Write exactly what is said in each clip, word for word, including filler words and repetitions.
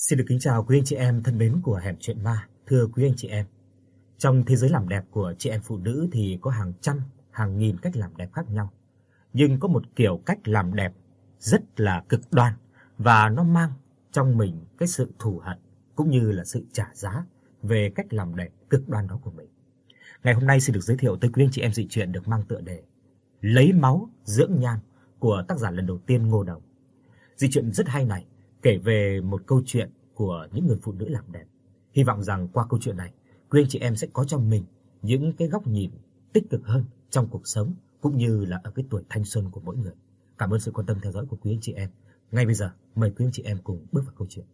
Xin được kính chào quý anh chị em thân mến của Hẻm Chuyện Ma. Thưa quý anh chị em, trong thế giới làm đẹp của chị em phụ nữ thì có hàng trăm, hàng nghìn cách làm đẹp khác nhau. Nhưng có một kiểu cách làm đẹp rất là cực đoan và nó mang trong mình cái sự thù hận cũng như là sự trả giá về cách làm đẹp cực đoan đó của mình. Ngày hôm nay xin được giới thiệu tới quý anh chị em dị truyện được mang tựa đề Lấy máu dưỡng nhan của tác giả lần đầu tiên Ngô Đồng. Dị truyện rất hay này kể về một câu chuyện của những người phụ nữ làm đẹp. Hy vọng rằng qua câu chuyện này, quý anh chị em sẽ có cho mình những cái góc nhìn tích cực hơn trong cuộc sống cũng như là ở cái tuổi thanh xuân của mỗi người. Cảm ơn sự quan tâm theo dõi của quý anh chị em. Ngay bây giờ, mời quý anh chị em cùng bước vào câu chuyện.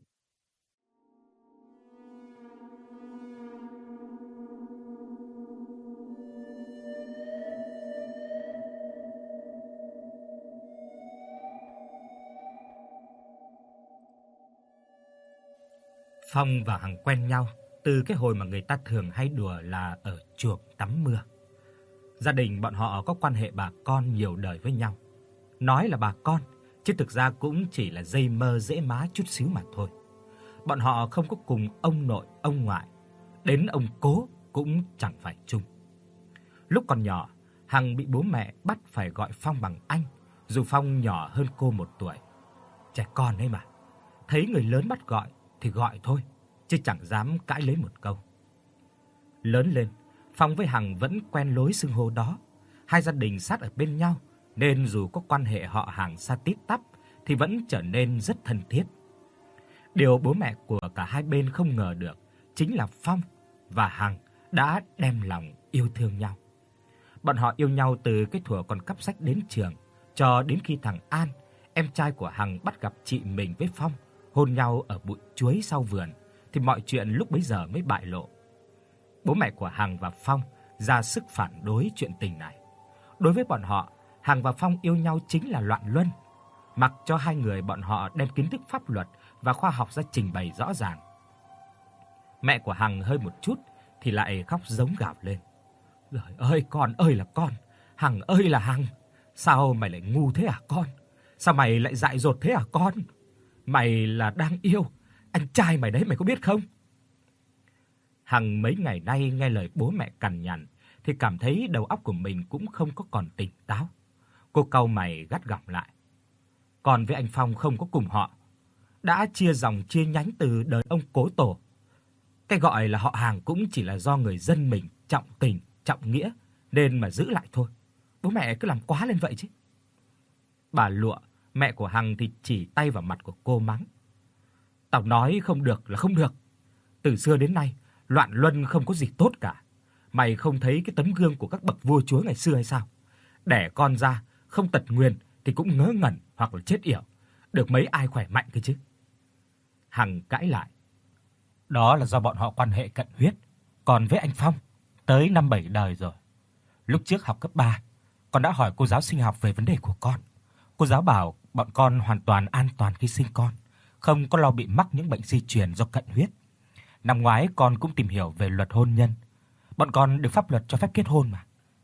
Phong và Hằng quen nhau từ cái hồi mà người ta thường hay đùa là ở chuồng tắm mưa. Gia đình bọn họ có quan hệ bà con nhiều đời với nhau. Nói là bà con, chứ thực ra cũng chỉ là dây mơ dễ má chút xíu mà thôi. Bọn họ không có cùng ông nội, ông ngoại, đến ông cố cũng chẳng phải chung. Lúc còn nhỏ, Hằng bị bố mẹ bắt phải gọi Phong bằng anh, dù Phong nhỏ hơn cô một tuổi. Trẻ con ấy mà, thấy người lớn bắt gọi thì gọi thôi, chứ chẳng dám cãi lấy một câu. Lớn lên, Phong với Hằng vẫn quen lối xưng hô đó. Hai gia đình sát ở bên nhau, nên dù có quan hệ họ hàng xa tít tắp thì vẫn trở nên rất thân thiết. Điều bố mẹ của cả hai bên không ngờ được chính là Phong và Hằng đã đem lòng yêu thương nhau. Bọn họ yêu nhau từ cái thuở còn cắp sách đến trường, cho đến khi thằng An, em trai của Hằng, bắt gặp chị mình với Phong hôn nhau ở bụi chuối sau vườn thì mọi chuyện lúc bấy giờ mới bại lộ. Bố mẹ của Hằng và Phong ra sức phản đối chuyện tình này. Đối với bọn họ, Hằng và Phong yêu nhau chính là loạn luân, mặc cho hai người bọn họ đem kiến thức pháp luật và khoa học ra trình bày rõ ràng. Mẹ của Hằng hơi một chút thì lại khóc giống gào lên. Trời ơi, con ơi là con, Hằng ơi là Hằng, sao mày lại ngu thế hả con? Sao mày lại dại dột thế hả con? Mày là đang yêu anh trai mày đấy, mày có biết không? Hằng mấy ngày nay nghe lời bố mẹ cằn nhằn thì cảm thấy đầu óc của mình cũng không có còn tỉnh táo. Cô cau mày gắt gỏng lại. Còn với anh Phong không có cùng họ, đã chia dòng chia nhánh từ đời ông cố tổ. Cái gọi là họ hàng cũng chỉ là do người dân mình trọng tình, trọng nghĩa nên mà giữ lại thôi. Bố mẹ cứ làm quá lên vậy chứ. Bà Lụa, mẹ của Hằng thì chỉ tay vào mặt của cô mắng. Tao nói không được là không được. Từ xưa đến nay, loạn luân không có gì tốt cả. Mày không thấy cái tấm gương của các bậc vua chúa ngày xưa hay sao? Đẻ con ra không tật nguyền thì cũng ngớ ngẩn hoặc là chết yểu, được mấy ai khỏe mạnh cơ chứ. Hằng cãi lại. Đó là do bọn họ quan hệ cận huyết, còn với anh Phong tới năm bảy đời rồi. Lúc trước học cấp ba, con đã hỏi cô giáo sinh học về vấn đề của con. Cô giáo bảo bọn con hoàn toàn an toàn khi sinh con, không có lo bị mắc những bệnh di truyền do cận huyết. Năm ngoái con cũng tìm hiểu về luật hôn nhân. Bọn con được pháp luật cho phép kết hôn mà.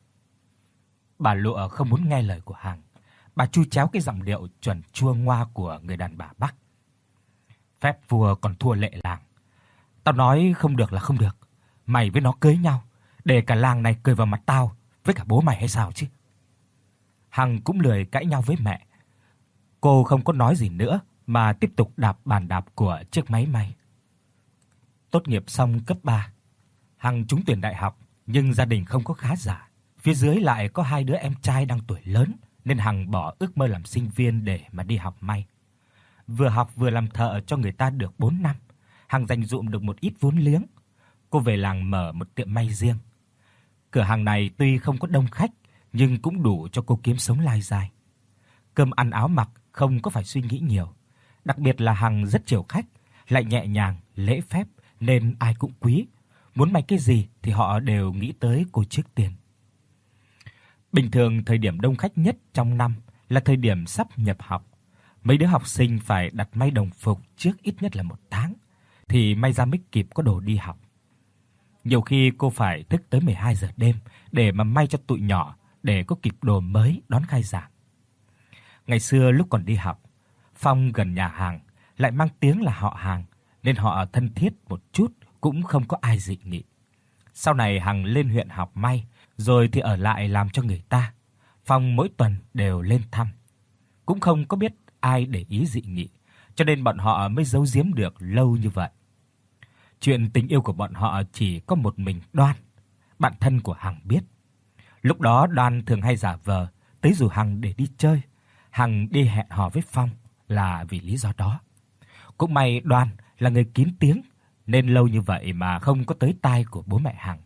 Bà Lụa không muốn nghe lời của Hằng. Bà chu chéo cái giọng điệu chuẩn chua ngoa của người đàn bà Bắc. Phép vua còn thua lệ làng. Tao nói không được là không được. Mày với nó cưới nhau để cả làng này cười vào mặt tao với cả bố mày hay sao chứ? Hằng cũng lười cãi nhau với mẹ. Cô không có nói gì nữa mà tiếp tục đạp bàn đạp của chiếc máy may. Tốt nghiệp xong cấp ba, Hằng trúng tuyển đại học, nhưng gia đình không có khá giả. Phía dưới lại có hai đứa em trai đang tuổi lớn nên Hằng bỏ ước mơ làm sinh viên để mà đi học may. Vừa học vừa làm thợ cho người ta được bốn năm, Hằng dành dụm được một ít vốn liếng. Cô về làng mở một tiệm may riêng. Cửa hàng này tuy không có đông khách nhưng cũng đủ cho cô kiếm sống lai dai. Cơm ăn áo mặc không có phải suy nghĩ nhiều, đặc biệt là Hằng rất chiều khách, lại nhẹ nhàng, lễ phép nên ai cũng quý. Muốn may cái gì thì họ đều nghĩ tới cô trước tiên. Bình thường thời điểm đông khách nhất trong năm là thời điểm sắp nhập học. Mấy đứa học sinh phải đặt may đồng phục trước ít nhất là một tháng thì may ra mới kịp có đồ đi học. Nhiều khi cô phải thức tới mười hai giờ đêm để mà may cho tụi nhỏ để có kịp đồ mới đón khai giảng. Ngày xưa lúc còn đi học, Phong gần nhà hàng lại mang tiếng là họ Hàng, nên họ thân thiết một chút cũng không có ai dị nghị. Sau này Hằng lên huyện học may, rồi thì ở lại làm cho người ta. Phong mỗi tuần đều lên thăm. Cũng không có biết ai để ý dị nghị, cho nên bọn họ mới giấu giếm được lâu như vậy. Chuyện tình yêu của bọn họ chỉ có một mình Đoan, bạn thân của Hằng biết. Lúc đó Đoan thường hay giả vờ tới rủ Hằng để đi chơi. Hằng đi hẹn hò với Phong là vì lý do đó. Cũng may Đoan là người kín tiếng, nên lâu như vậy mà không có tới tai của bố mẹ Hằng.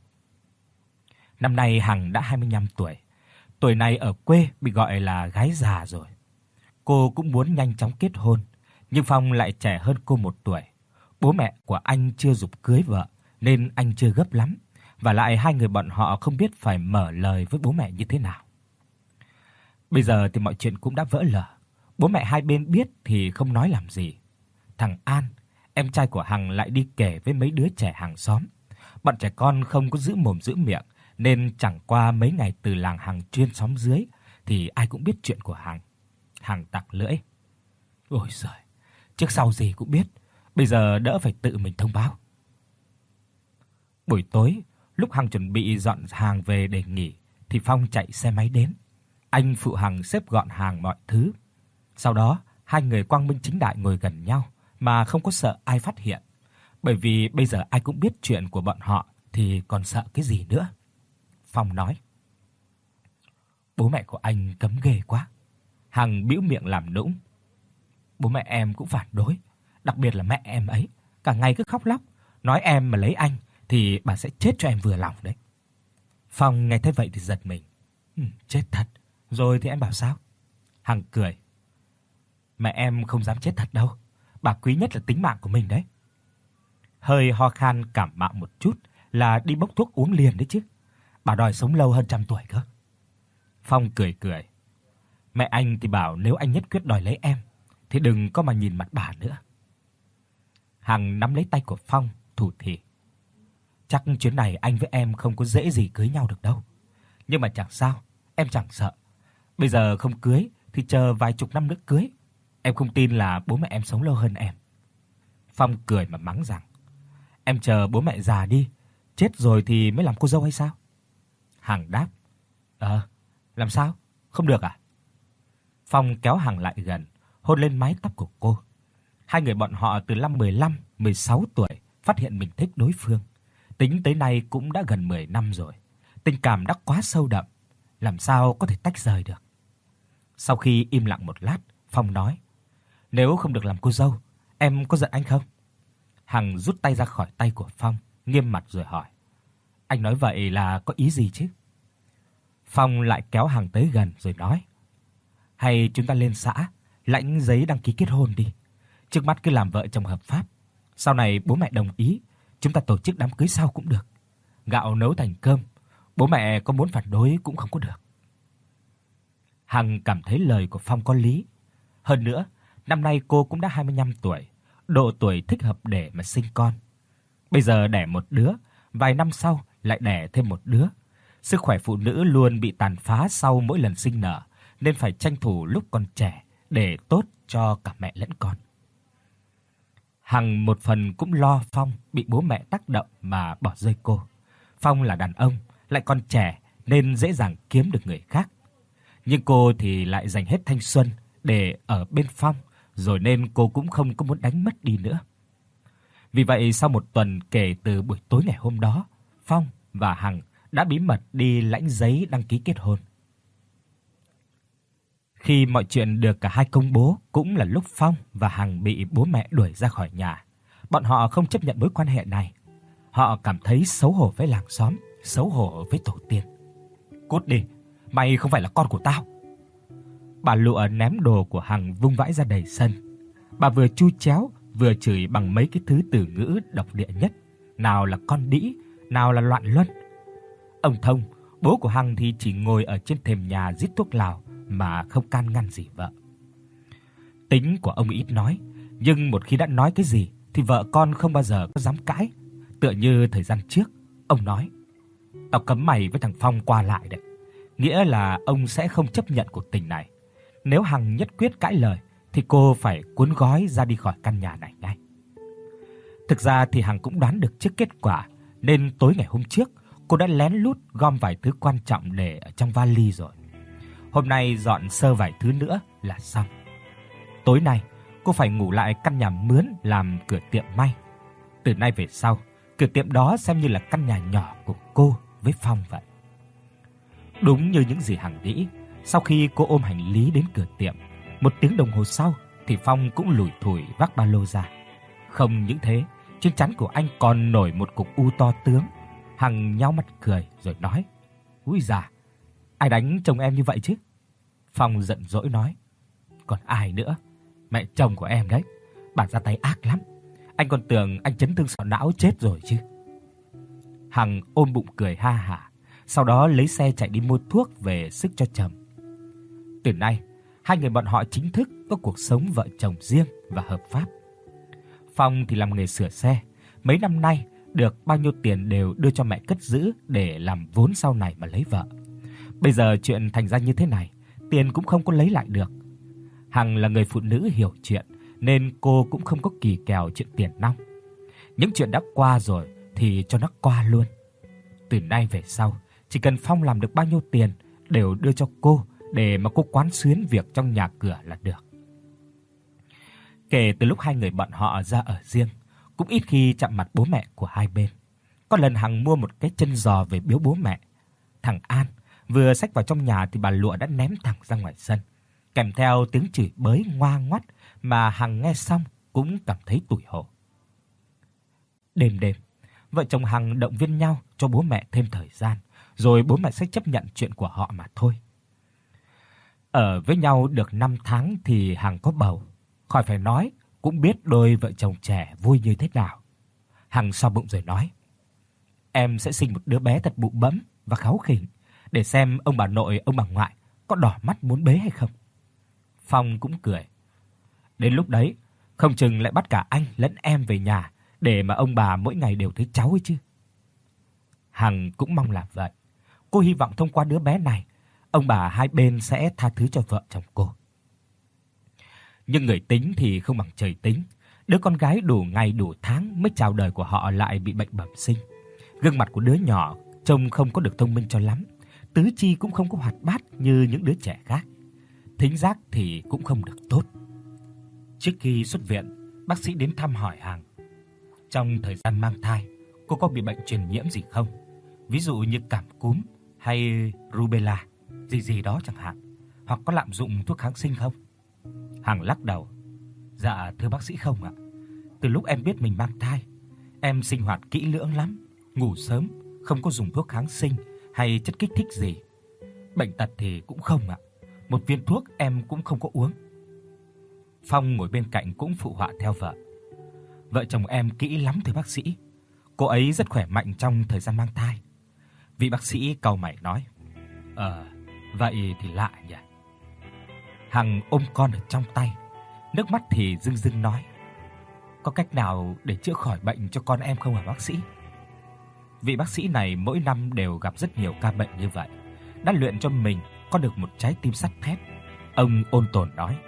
Năm nay Hằng đã hai mươi lăm tuổi. Tuổi này ở quê bị gọi là gái già rồi. Cô cũng muốn nhanh chóng kết hôn, nhưng Phong lại trẻ hơn cô một tuổi. Bố mẹ của anh chưa giục cưới vợ nên anh chưa gấp lắm, và lại hai người bọn họ không biết phải mở lời với bố mẹ như thế nào. Bây giờ thì mọi chuyện cũng đã vỡ lở. Bố mẹ hai bên biết thì không nói làm gì. Thằng An, em trai của Hằng, lại đi kể với mấy đứa trẻ hàng xóm. Bọn trẻ con không có giữ mồm giữ miệng, nên chẳng qua mấy ngày từ làng Hằng chuyên xóm dưới thì ai cũng biết chuyện của Hằng. Hằng tặc lưỡi: "Ôi giời, trước sau gì cũng biết, bây giờ đỡ phải tự mình thông báo." Buổi tối, lúc Hằng chuẩn bị dọn hàng về để nghỉ thì Phong chạy xe máy đến. Anh phụ Hằng xếp gọn hàng mọi thứ. Sau đó, hai người quang minh chính đại ngồi gần nhau mà không có sợ ai phát hiện, bởi vì bây giờ ai cũng biết chuyện của bọn họ thì còn sợ cái gì nữa. Phong nói: "Bố mẹ của anh cấm ghê quá." Hằng bĩu miệng làm nũng: "Bố mẹ em cũng phản đối, đặc biệt là mẹ em ấy, cả ngày cứ khóc lóc, nói em mà lấy anh thì bà sẽ chết cho em vừa lòng đấy." Phong nghe thấy vậy thì giật mình. Ừ, chết thật. Rồi thì em bảo sao? Hằng cười: "Mẹ em không dám chết thật đâu, bà quý nhất là tính mạng của mình đấy." Hơi ho khan cảm mạo một chút là đi bốc thuốc uống liền đấy chứ. Bà đòi sống lâu hơn trăm tuổi cơ. Phong cười cười: "Mẹ anh thì bảo nếu anh nhất quyết đòi lấy em thì đừng có mà nhìn mặt bà nữa." Hằng nắm lấy tay của Phong, thủ thỉ: "Chắc chuyến này anh với em không có dễ gì cưới nhau được đâu. Nhưng mà chẳng sao, em chẳng sợ. Bây giờ không cưới thì chờ vài chục năm nữa cưới. Em không tin là bố mẹ em sống lâu hơn em." Phong cười mà mắng rằng: "Em chờ bố mẹ già đi, chết rồi thì mới làm cô dâu hay sao?" Hằng đáp: "Ờ, làm sao? Không được à?" Phong kéo Hằng lại gần, hôn lên mái tóc của cô. Hai người bọn họ từ năm mười lăm, mười sáu tuổi phát hiện mình thích đối phương. Tính tới nay cũng đã gần mười năm rồi. Tình cảm đã quá sâu đậm, làm sao có thể tách rời được. Sau khi im lặng một lát, Phong nói: "Nếu không được làm cô dâu, em có giận anh không?" Hằng rút tay ra khỏi tay của Phong, nghiêm mặt rồi hỏi: "Anh nói vậy là có ý gì chứ?" Phong lại kéo Hằng tới gần rồi nói: "Hay chúng ta lên xã lãnh giấy đăng ký kết hôn đi. Trước mắt cứ làm vợ chồng hợp pháp, sau này bố mẹ đồng ý, chúng ta tổ chức đám cưới sau cũng được. Gạo nấu thành cơm, bố mẹ có muốn phản đối cũng không có được." Hằng cảm thấy lời của Phong có lý. Hơn nữa, năm nay cô cũng đã hai mươi lăm tuổi, độ tuổi thích hợp để mà sinh con. Bây giờ đẻ một đứa, vài năm sau lại đẻ thêm một đứa. Sức khỏe phụ nữ luôn bị tàn phá sau mỗi lần sinh nở, nên phải tranh thủ lúc còn trẻ để tốt cho cả mẹ lẫn con. Hằng một phần cũng lo Phong bị bố mẹ tác động mà bỏ rơi cô. Phong là đàn ông, lại còn trẻ nên dễ dàng kiếm được người khác. Nhưng cô thì lại dành hết thanh xuân để ở bên Phong, rồi nên cô cũng không có muốn đánh mất đi nữa. Vì vậy sau một tuần kể từ buổi tối ngày hôm đó, Phong và Hằng đã bí mật đi lãnh giấy đăng ký kết hôn. Khi mọi chuyện được cả hai công bố cũng là lúc Phong và Hằng bị bố mẹ đuổi ra khỏi nhà. Bọn họ không chấp nhận mối quan hệ này. Họ cảm thấy xấu hổ với làng xóm, xấu hổ với tổ tiên. "Cút đi, mày không phải là con của tao." Bà Lụa ném đồ của Hằng vung vãi ra đầy sân. Bà vừa chu chéo vừa chửi bằng mấy cái thứ từ ngữ độc địa nhất, nào là con đĩ, nào là loạn luân. Ông Thông, bố của Hằng thì chỉ ngồi ở trên thềm nhà rít thuốc lào mà không can ngăn gì vợ. Tính của ông ít nói, nhưng một khi đã nói cái gì thì vợ con không bao giờ có dám cãi. Tựa như thời gian trước, ông nói: "Tao cấm mày với thằng Phong qua lại đấy." Nghĩa là ông sẽ không chấp nhận cuộc tình này. Nếu Hằng nhất quyết cãi lời thì cô phải cuốn gói ra đi khỏi căn nhà này ngay. Thực ra thì Hằng cũng đoán được trước kết quả, nên tối ngày hôm trước cô đã lén lút gom vài thứ quan trọng để ở trong vali rồi. Hôm nay dọn sơ vài thứ nữa là xong. Tối nay cô phải ngủ lại căn nhà mướn làm cửa tiệm may. Từ nay về sau, cửa tiệm đó xem như là căn nhà nhỏ của cô với Phong vậy. Đúng như những gì Hằng nghĩ, sau khi cô ôm hành lý đến cửa tiệm, một tiếng đồng hồ sau thì Phong cũng lủi thủi vác ba lô ra. Không những thế, trên trán của anh còn nổi một cục u to tướng. Hằng nhếch mắt cười rồi nói: "Úi già, ai đánh chồng em như vậy chứ?" Phong giận dỗi nói: "Còn ai nữa? Mẹ chồng của em đấy, bản ra tay ác lắm. Anh còn tưởng anh chấn thương sọ não chết rồi chứ." Hằng ôm bụng cười ha hả, sau đó lấy xe chạy đi mua thuốc về sức cho chồng. Từ nay, hai người bọn họ chính thức có cuộc sống vợ chồng riêng và hợp pháp. Phong thì làm nghề sửa xe, mấy năm nay được bao nhiêu tiền đều đưa cho mẹ cất giữ để làm vốn sau này mà lấy vợ. Bây giờ chuyện thành ra như thế này, tiền cũng không có lấy lại được. Hằng là người phụ nữ hiểu chuyện nên cô cũng không có kỳ kèo chuyện tiền nong. Những chuyện đã qua rồi thì cho nó qua luôn. Từ nay về sau, chỉ cần Phong làm được bao nhiêu tiền đều đưa cho cô để mà cô quán xuyến việc trong nhà cửa là được. Kể từ lúc hai người bọn họ ra ở riêng, cũng ít khi chạm mặt bố mẹ của hai bên. Có lần Hằng mua một cái chân giò về biếu bố mẹ. Thằng An vừa xách vào trong nhà thì bà Lụa đã ném thẳng ra ngoài sân, kèm theo tiếng chửi bới ngoa ngoắt mà Hằng nghe xong cũng cảm thấy tủi hổ. Đêm đêm, vợ chồng Hằng động viên nhau cho bố mẹ thêm thời gian, rồi bố mẹ sẽ chấp nhận chuyện của họ mà thôi. Ở với nhau được năm tháng thì Hằng có bầu, khỏi phải nói, cũng biết đôi vợ chồng trẻ vui như thế nào. Hằng xoa bụng rồi nói: "Em sẽ sinh một đứa bé thật bụ bẫm và kháu khỉnh, để xem ông bà nội, ông bà ngoại có đỏ mắt muốn bế hay không." Phong cũng cười: "Đến lúc đấy, không chừng lại bắt cả anh lẫn em về nhà để mà ông bà mỗi ngày đều thấy cháu ấy chứ." Hằng cũng mong là vậy. Cô hy vọng thông qua đứa bé này, ông bà hai bên sẽ tha thứ cho vợ chồng cô. Nhưng người tính thì không bằng trời tính. Đứa con gái đủ ngày đủ tháng mới chào đời của họ lại bị bệnh bẩm sinh. Gương mặt của đứa nhỏ trông không có được thông minh cho lắm, tứ chi cũng không có hoạt bát như những đứa trẻ khác. Thính giác thì cũng không được tốt. Trước khi xuất viện, bác sĩ đến thăm hỏi Hằng. Trong thời gian mang thai, cô có bị bệnh truyền nhiễm gì không? Ví dụ như cảm cúm hay rubella, gì gì đó chẳng hạn, hoặc có lạm dụng thuốc kháng sinh không? Hằng lắc đầu: "Dạ thưa bác sĩ không ạ. Từ lúc em biết mình mang thai, em sinh hoạt kỹ lưỡng lắm, ngủ sớm, không có dùng thuốc kháng sinh hay chất kích thích gì. Bệnh tật thì cũng không ạ. Một viên thuốc em cũng không có uống." Phong ngồi bên cạnh cũng phụ họa theo vợ: "Vợ chồng em kỹ lắm thưa bác sĩ. Cô ấy rất khỏe mạnh trong thời gian mang thai." Vị bác sĩ cau mày nói: "Ờ, vậy thì lạ nhỉ." Hằng ôm con ở trong tay, nước mắt thì rưng rưng nói: "Có cách nào để chữa khỏi bệnh cho con em không hả bác sĩ?" Vị bác sĩ này mỗi năm đều gặp rất nhiều ca bệnh như vậy, đã luyện cho mình có được một trái tim sắt thép. Ông ôn tồn nói: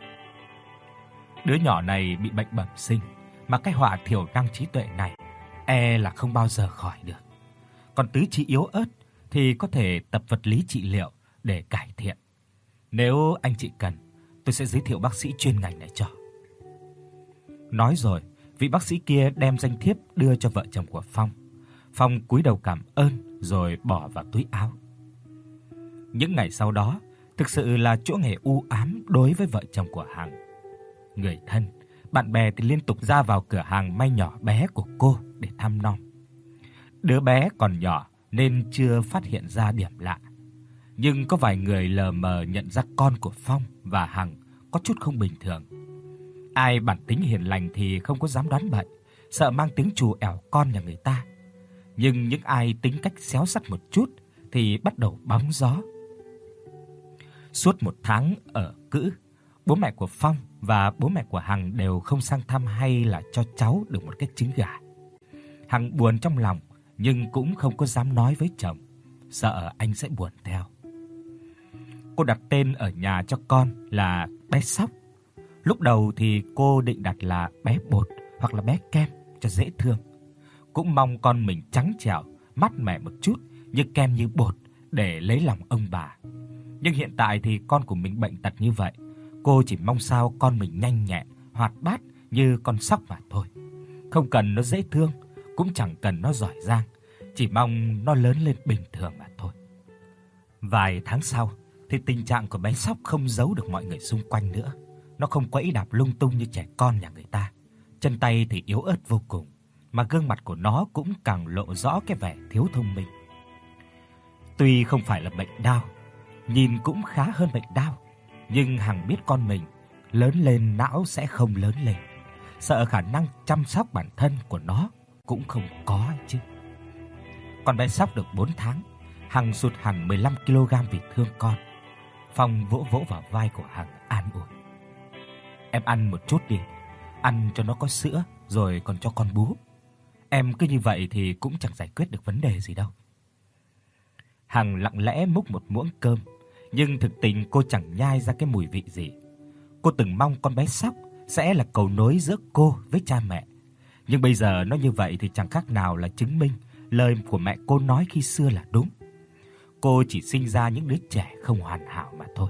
"Đứa nhỏ này bị bệnh bẩm sinh, mà cái họa thiểu năng trí tuệ này e là không bao giờ khỏi được. Còn tứ chi yếu ớt thì có thể tập vật lý trị liệu để cải thiện. Nếu anh chị cần, tôi sẽ giới thiệu bác sĩ chuyên ngành này cho." Nói rồi, vị bác sĩ kia đem danh thiếp đưa cho vợ chồng của Phong. Phong cúi đầu cảm ơn rồi bỏ vào túi áo. Những ngày sau đó, thực sự là chỗ nghề u ám đối với vợ chồng của Hằng. Người thân, bạn bè thì liên tục ra vào cửa hàng may nhỏ bé của cô để thăm nom. Đứa bé còn nhỏ nên chưa phát hiện ra điểm lạ, nhưng có vài người lờ mờ nhận ra con của Phong và Hằng có chút không bình thường. Ai bản tính hiền lành thì không có dám đoán bậy, sợ mang tiếng trù ẻo con nhà người ta. Nhưng những ai tính cách xéo sắc một chút thì bắt đầu bóng gió. Suốt một tháng ở cữ, bố mẹ của Phong và bố mẹ của Hằng đều không sang thăm hay là cho cháu được một cái trứng gà. Hằng buồn trong lòng nhưng cũng không có dám nói với chồng, sợ anh sẽ buồn theo. Cô đặt tên ở nhà cho con là bé Sóc. Lúc đầu thì cô định đặt là bé Bột hoặc là bé Kem cho dễ thương. Cũng mong con mình trắng trẻo, mát mẻ một chút như Kem như Bột để lấy lòng ông bà. Nhưng hiện tại thì con của mình bệnh tật như vậy, cô chỉ mong sao con mình nhanh nhẹn, hoạt bát như con sóc mà thôi. Không cần nó dễ thương, cũng chẳng cần nó giỏi giang, chỉ mong nó lớn lên bình thường mà thôi. Vài tháng sau thì tình trạng của bé Sóc không giấu được mọi người xung quanh nữa. Nó không quẫy đạp lung tung như trẻ con nhà người ta. Chân tay thì yếu ớt vô cùng, mà gương mặt của nó cũng càng lộ rõ cái vẻ thiếu thông minh. Tuy không phải là bệnh đau, nhìn cũng khá hơn bệnh đau, nhưng Hằng biết con mình lớn lên não sẽ không lớn lên, sợ khả năng chăm sóc bản thân của nó cũng không có chứ. Con bé Sóc được bốn tháng, Hằng sụt hẳn mười lăm ki lô gam vì thương con. Phong vỗ vỗ vào vai của Hằng an ủi: "Em ăn một chút đi, ăn cho nó có sữa rồi còn cho con bú. Em cứ như vậy thì cũng chẳng giải quyết được vấn đề gì đâu." Hằng lặng lẽ múc một muỗng cơm, nhưng thực tình cô chẳng nhai ra cái mùi vị gì. Cô từng mong con bé Sóc sẽ là cầu nối giữa cô với cha mẹ, nhưng bây giờ nó như vậy thì chẳng khác nào là chứng minh lời của mẹ cô nói khi xưa là đúng. Cô chỉ sinh ra những đứa trẻ không hoàn hảo mà thôi.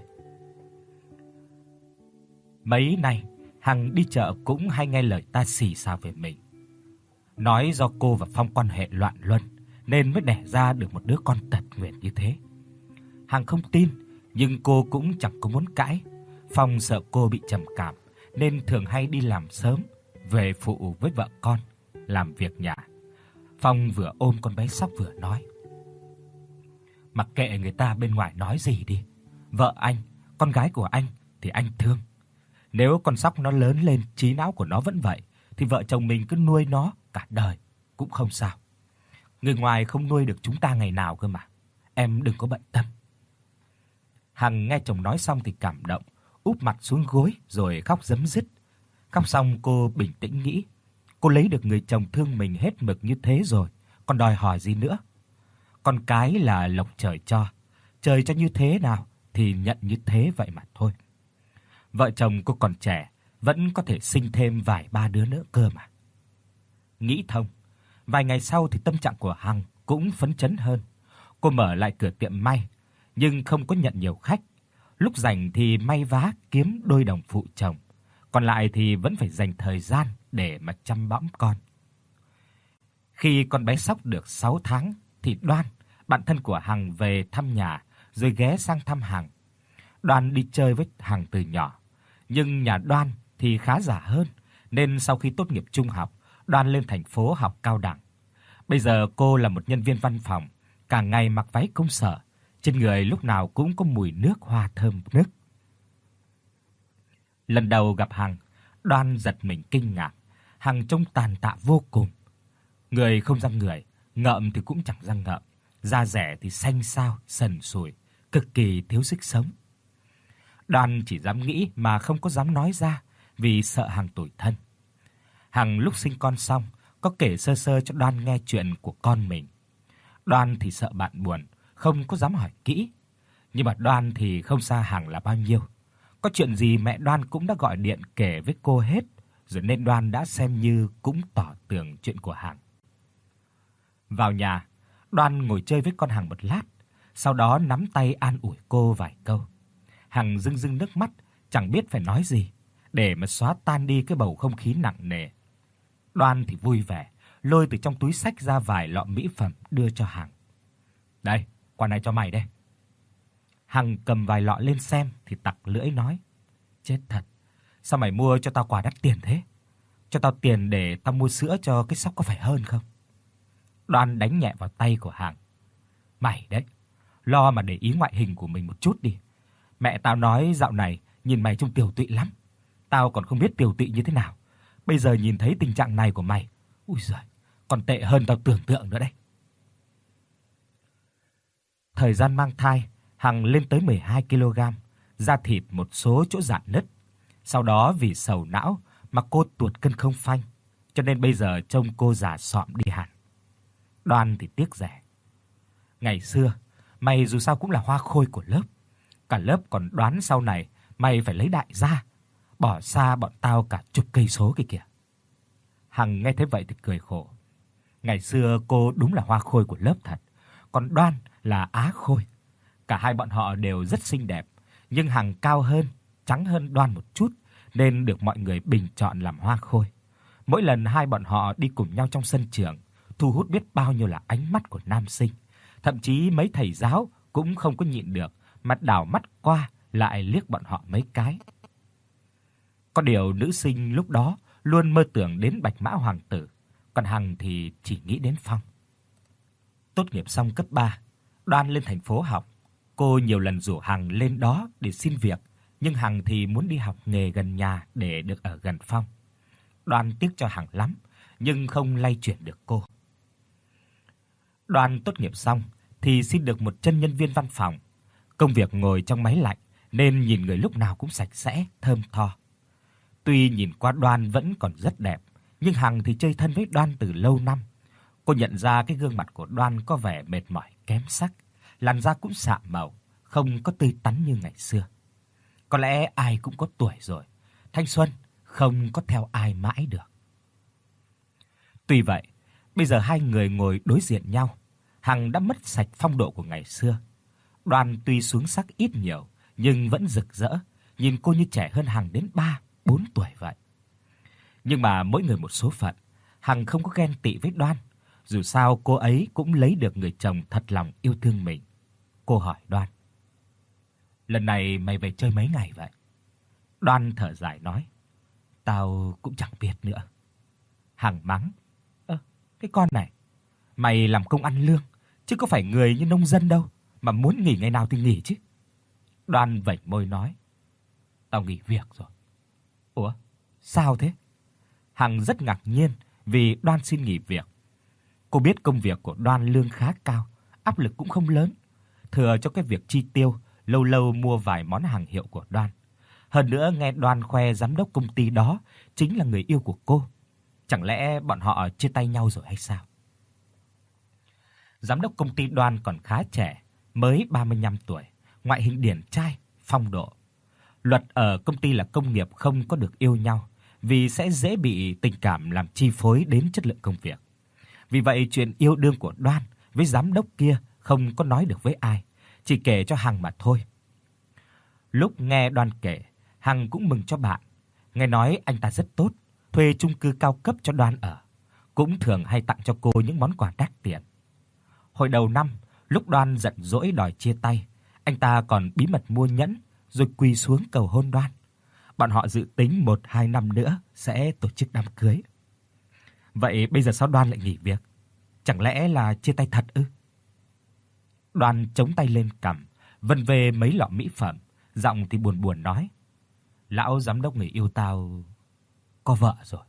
Mấy nay, Hằng đi chợ cũng hay nghe lời ta xì xào về mình. Nói do cô và Phong quan hệ loạn luân nên mới đẻ ra được một đứa con tật nguyền như thế. Hằng không tin, nhưng cô cũng chẳng có muốn cãi. Phong sợ cô bị trầm cảm nên thường hay đi làm sớm, về phụ với vợ con, làm việc nhà. Phong vừa ôm con bé Sóc vừa nói: "Mặc kệ người ta bên ngoài nói gì đi, vợ anh, con gái của anh thì anh thương. Nếu con Sóc nó lớn lên trí não của nó vẫn vậy thì vợ chồng mình cứ nuôi nó cả đời cũng không sao. Người ngoài không nuôi được chúng ta ngày nào cơ mà. Em đừng có bận tâm." Hằng nghe chồng nói xong thì cảm động, úp mặt xuống gối rồi khóc rấm rứt. Khóc xong cô bình tĩnh nghĩ, cô lấy được người chồng thương mình hết mực như thế rồi, còn đòi hỏi gì nữa. Con cái là lộc trời cho, trời cho như thế nào thì nhận như thế vậy mà thôi. Vợ chồng cô còn trẻ, vẫn có thể sinh thêm vài ba đứa nữa cơ mà. Nghĩ thông, vài ngày sau thì tâm trạng của Hằng cũng phấn chấn hơn. Cô mở lại cửa tiệm may, nhưng không có nhận nhiều khách. Lúc rảnh thì may vá kiếm đôi đồng phụ chồng, còn lại thì vẫn phải dành thời gian để mà chăm bẵm con. Khi con bé Sóc được sáu tháng thì Đoan, bạn thân của Hằng về thăm nhà rồi ghé sang thăm Hằng. Đoan đi chơi với Hằng từ nhỏ, nhưng nhà Đoan thì khá giả hơn nên sau khi tốt nghiệp trung học, Đoan lên thành phố học cao đẳng. Bây giờ cô là một nhân viên văn phòng, cả ngày mặc váy công sở, trên người lúc nào cũng có mùi nước hoa thơm nức. Lần đầu gặp Hằng, Đoan giật mình kinh ngạc, Hằng trông tàn tạ vô cùng. Người không răng người, ngợm thì cũng chẳng răng ngợm, da dẻ thì xanh xao, sần sùi, cực kỳ thiếu sức sống. Đoan chỉ dám nghĩ mà không có dám nói ra vì sợ Hằng tủi thân. Hằng lúc sinh con xong có kể sơ sơ cho Đoan nghe chuyện của con mình. Đoan thì sợ bạn buồn, không có dám hỏi kỹ. Nhưng mà Đoan thì không xa Hằng là bao nhiêu. Có chuyện gì mẹ Đoan cũng đã gọi điện kể với cô hết, rồi nên Đoan đã xem như cũng tỏ tường chuyện của Hằng. Vào nhà, Đoan ngồi chơi với con Hằng một lát, sau đó nắm tay an ủi cô vài câu. Hằng rưng rưng nước mắt, chẳng biết phải nói gì để mà xóa tan đi cái bầu không khí nặng nề. Đoan thì vui vẻ, lôi từ trong túi xách ra vài lọ mỹ phẩm đưa cho Hằng. "Đây, quả này cho mày đây." Hằng cầm vài lọ lên xem thì tặc lưỡi nói: "Chết thật, sao mày mua cho tao quà đắt tiền thế? Cho tao tiền để tao mua sữa cho cái Sóc có phải hơn không?" Đoan đánh nhẹ vào tay của Hằng. "Mày đấy, lo mà để ý ngoại hình của mình một chút đi. Mẹ tao nói dạo này nhìn mày trông tiều tụy lắm. Tao còn không biết tiều tụy như thế nào. Bây giờ nhìn thấy tình trạng này của mày, ui giời, còn tệ hơn tao tưởng tượng nữa đấy." Thời gian mang thai, Hằng lên tới mười hai ki lô gam, da thịt một số chỗ rạn nứt. Sau đó vì sầu não mà cô tuột cân không phanh, cho nên bây giờ trông cô già xọm đi hẳn. Đoan thì tiếc rẻ. "Ngày xưa, mày dù sao cũng là hoa khôi của lớp. Cả lớp còn đoán sau này mày phải lấy đại gia. bỏ xa bọn tao cả chục cây số kia kìa. Hằng nghe thế vậy thì cười khổ. Ngày xưa cô đúng là hoa khôi của lớp thật, còn Đoan là á khôi. Cả hai bọn họ đều rất xinh đẹp, nhưng Hằng cao hơn, trắng hơn Đoan một chút nên được mọi người bình chọn làm hoa khôi. Mỗi lần hai bọn họ đi cùng nhau trong sân trường, thu hút biết bao nhiêu là ánh mắt của nam sinh. Thậm chí mấy thầy giáo cũng không có nhịn được mà đảo mắt qua lại liếc bọn họ mấy cái. Có điều nữ sinh lúc đó luôn mơ tưởng đến Bạch Mã Hoàng tử, còn Hằng thì chỉ nghĩ đến Phong. Tốt nghiệp xong cấp ba, Đoan lên thành phố học. Cô nhiều lần rủ Hằng lên đó để xin việc, nhưng Hằng thì muốn đi học nghề gần nhà để được ở gần Phong. Đoan tiếc cho Hằng lắm, nhưng không lay chuyển được cô. Đoan tốt nghiệp xong thì xin được một chân nhân viên văn phòng. Công việc ngồi trong máy lạnh nên nhìn người lúc nào cũng sạch sẽ, thơm tho. Tuy nhìn qua Đoan vẫn còn rất đẹp, nhưng Hằng thì chơi thân với Đoan từ lâu năm. Cô nhận ra cái gương mặt của Đoan có vẻ mệt mỏi, kém sắc, làn da cũng sạm màu, không có tươi tắn như ngày xưa. Có lẽ ai cũng có tuổi rồi, thanh xuân không có theo ai mãi được. Tuy vậy, bây giờ hai người ngồi đối diện nhau, Hằng đã mất sạch phong độ của ngày xưa. Đoan tuy xuống sắc ít nhiều nhưng vẫn rực rỡ, nhìn cô như trẻ hơn Hằng đến ba, bốn tuổi vậy. Nhưng mà mỗi người một số phận, Hằng không có ghen tị với Đoan, dù sao cô ấy cũng lấy được người chồng thật lòng yêu thương mình. Cô hỏi Đoan: "Lần này mày về chơi mấy ngày vậy?" Đoan thở dài nói: "Tao cũng chẳng biết nữa." Hằng mắng: "Ơ, cái con này, mày làm công ăn lương chứ có phải người như nông dân đâu, mà muốn nghỉ ngày nào thì nghỉ chứ." Đoan vểnh môi nói: "Tao nghỉ việc rồi." "Ủa, sao thế?" Hằng rất ngạc nhiên vì Đoan xin nghỉ việc. Cô biết công việc của Đoan lương khá cao, áp lực cũng không lớn, thừa cho cái việc chi tiêu, lâu lâu mua vài món hàng hiệu của Đoan. Hơn nữa nghe Đoan khoe giám đốc công ty đó chính là người yêu của cô. Chẳng lẽ bọn họ chia tay nhau rồi hay sao? Giám đốc công ty Đoan còn khá trẻ, mới ba mươi lăm tuổi, ngoại hình điển trai, phong độ. Luật ở công ty là công nghiệp không có được yêu nhau, vì sẽ dễ bị tình cảm làm chi phối đến chất lượng công việc. Vì vậy chuyện yêu đương của Đoan với giám đốc kia không có nói được với ai, chỉ kể cho Hằng mà thôi. Lúc nghe Đoan kể, Hằng cũng mừng cho bạn. Nghe nói anh ta rất tốt, thuê chung cư cao cấp cho Đoan ở, cũng thường hay tặng cho cô những món quà đắt tiền. Hồi đầu năm, lúc Đoan giận dỗi đòi chia tay, anh ta còn bí mật mua nhẫn rồi quỳ xuống cầu hôn Đoan. Bọn họ dự tính một hai năm nữa sẽ tổ chức đám cưới. Vậy bây giờ sao Đoan lại nghỉ việc? Chẳng lẽ là chia tay thật ư? Đoan chống tay lên cằm, vân vê mấy lọ mỹ phẩm, giọng thì buồn buồn nói: "Lão giám đốc người yêu tao có vợ rồi."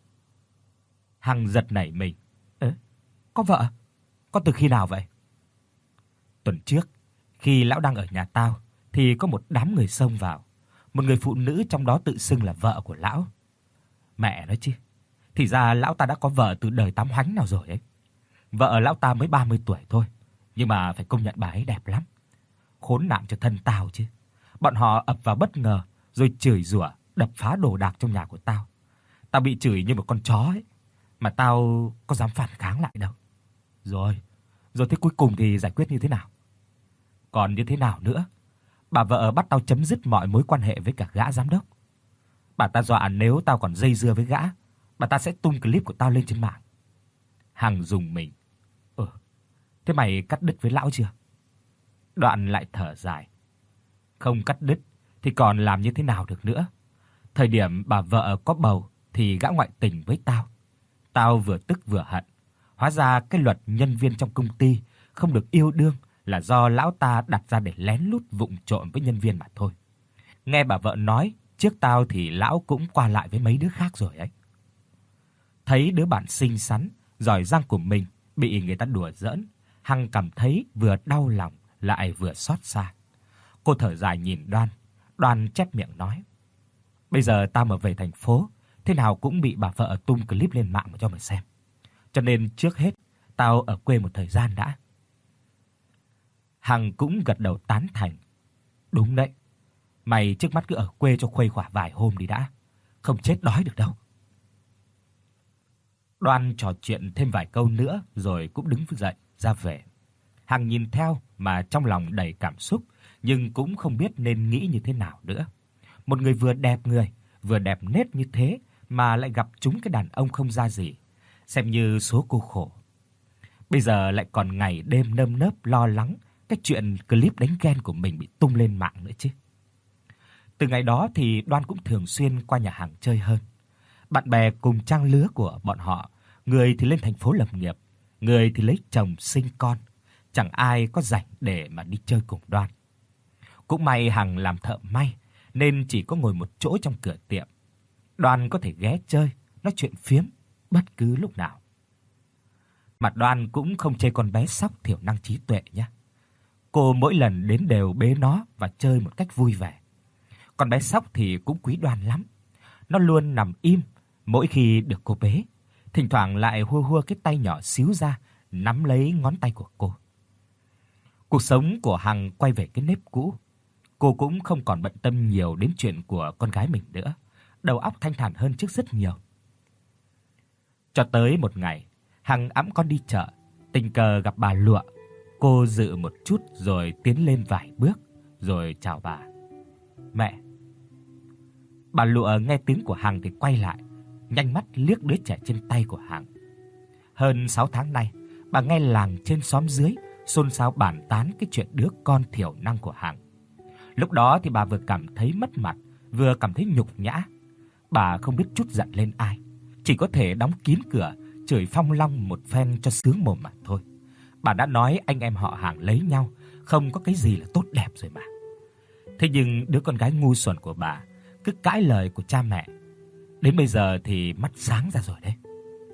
Hằng giật nảy mình: "Ơ, có vợ? Có từ khi nào vậy?" "Tuần trước, khi lão đang ở nhà tao thì có một đám người xông vào, một người phụ nữ trong đó tự xưng là vợ của lão." Mẹ nói chứ, thì ra lão ta đã có vợ từ đời tám hoánh nào rồi ấy. Vợ lão ta mới ba mươi tuổi thôi, nhưng mà phải công nhận bà ấy đẹp lắm. Khốn nạn cho thân tao chứ. Bọn họ ập vào bất ngờ rồi chửi rủa, đập phá đồ đạc trong nhà của tao. Tao bị chửi như một con chó ấy, mà tao có dám phản kháng lại đâu. Rồi, rồi thế cuối cùng thì giải quyết như thế nào? Còn như thế nào nữa? Bà vợ bắt tao chấm dứt mọi mối quan hệ với cả gã giám đốc. Bà ta dọa nếu tao còn dây dưa với gã, bà ta sẽ tung clip của tao lên trên mạng. Hằng dùng mình: "Ừ, thế mày cắt đứt với lão chưa?" Đoạn lại thở dài: "Không cắt đứt thì còn làm như thế nào được nữa. Thời điểm bà vợ có bầu thì gã ngoại tình với tao. Tao vừa tức vừa hận. Hóa ra cái luật nhân viên trong công ty không được yêu đương là do lão ta đặt ra để lén lút vụng trộm với nhân viên mà thôi. Nghe bà vợ nói, trước tao thì lão cũng qua lại với mấy đứa khác rồi ấy." Thấy đứa bạn xinh xắn, giỏi giang của mình bị người ta đùa giỡn, Hằng cảm thấy vừa đau lòng lại vừa xót xa. Cô thở dài nhìn Đoan, Đoan chép miệng nói: "Bây giờ tao mà về thành phố, thế nào cũng bị bà vợ tung clip lên mạng cho mà xem. Cho nên trước hết tao ở quê một thời gian đã." Hằng cũng gật đầu tán thành: "Đúng đấy. Mày trước mắt cứ ở quê cho khuây khỏa vài hôm đi đã, không chết đói được đâu. Đoan trò chuyện thêm vài câu nữa rồi cũng đứng dậy ra về. Hằng nhìn theo mà trong lòng đầy cảm xúc, nhưng cũng không biết nên nghĩ như thế nào nữa. Một người vừa đẹp người, vừa đẹp nết như thế mà lại gặp trúng cái đàn ông không ra gì, xem như số cô khổ. Bây giờ lại còn ngày đêm nơm nớp lo lắng cái chuyện clip đánh ghen của mình bị tung lên mạng nữa chứ. Từ ngày đó thì Đoan cũng thường xuyên qua nhà hàng chơi hơn. Bạn bè cùng trang lứa của bọn họ, người thì lên thành phố lập nghiệp, người thì lấy chồng sinh con, chẳng ai có rảnh để mà đi chơi cùng Đoan. Cũng may Hằng làm thợ may nên chỉ có ngồi một chỗ trong cửa tiệm. Đoan có thể ghé chơi, nói chuyện phiếm bất cứ lúc nào. Mặt Đoan cũng không chê con bé Sóc thiểu năng trí tuệ nhé. Cô mỗi lần đến đều bế nó và chơi một cách vui vẻ. Con bé Sóc thì cũng quý Đoan lắm. Nó luôn nằm im mỗi khi được cô bế, thỉnh thoảng lại hua hua cái tay nhỏ xíu ra nắm lấy ngón tay của cô. Cuộc sống của Hằng quay về cái nếp cũ. Cô cũng không còn bận tâm nhiều đến chuyện của con gái mình nữa, đầu óc thanh thản hơn trước rất nhiều. Cho tới một ngày, Hằng ẵm con đi chợ, tình cờ gặp bà Lụa. Cô dự một chút rồi tiến lên vài bước rồi chào bà. "Mẹ." Bà Lụa nghe tiếng của Hằng thì quay lại, nhanh mắt liếc đứa trẻ trên tay của Hằng. Hơn sáu tháng nay, bà nghe làng trên xóm dưới xôn xao bàn tán cái chuyện đứa con thiểu năng của Hằng. Lúc đó thì bà vừa cảm thấy mất mặt, vừa cảm thấy nhục nhã. Bà không biết trút giận lên ai, chỉ có thể đóng kín cửa, chửi Phong Long một phen cho sướng mồm mà thôi. Bà đã nói anh em họ Hằng lấy nhau, không có cái gì là tốt đẹp rồi mà. Thế nhưng đứa con gái ngu xuẩn của bà cứ cãi lời của cha mẹ. Đến bây giờ thì mắt sáng ra rồi đấy.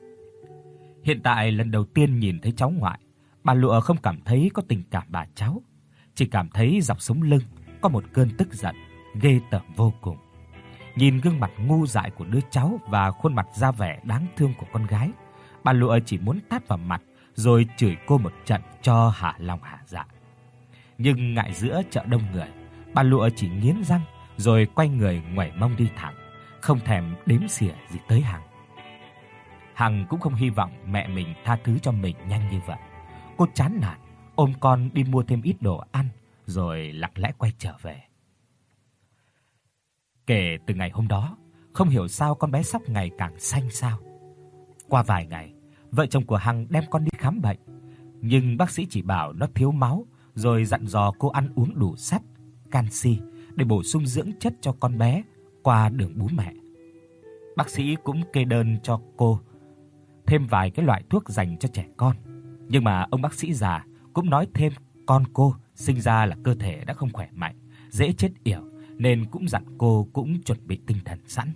Hiện tại lần đầu tiên nhìn thấy cháu ngoại, bà Lụa không cảm thấy có tình cảm bà cháu, chỉ cảm thấy dọc sống lưng có một cơn tức giận ghê tởm vô cùng. Nhìn gương mặt ngu dại của đứa cháu và khuôn mặt da vẻ đáng thương của con gái, bà Lụa chỉ muốn tát vào mặt rồi chửi cô một trận cho hả lòng hả dạ. Nhưng ngại giữa chợ đông người, bà Lụa chỉ nghiến răng rồi quay người ngoảy mông đi thẳng, không thèm đếm xỉa gì tới Hằng. Hằng cũng không hy vọng mẹ mình tha thứ cho mình nhanh như vậy. Cô chán nản ôm con đi mua thêm ít đồ ăn rồi lặng lẽ quay trở về. Kể từ ngày hôm đó, không hiểu sao con bé Sóc ngày càng xanh xao. Qua vài ngày, vợ chồng của Hằng đem con đi khám bệnh, nhưng bác sĩ chỉ bảo nó thiếu máu, rồi dặn dò cô ăn uống đủ sắt, canxi để bổ sung dưỡng chất cho con bé qua đường bú mẹ. Bác sĩ cũng kê đơn cho cô thêm vài cái loại thuốc dành cho trẻ con, nhưng mà ông bác sĩ già cũng nói thêm con cô sinh ra là cơ thể đã không khỏe mạnh, dễ chết yểu, nên cũng dặn cô cũng chuẩn bị tinh thần sẵn.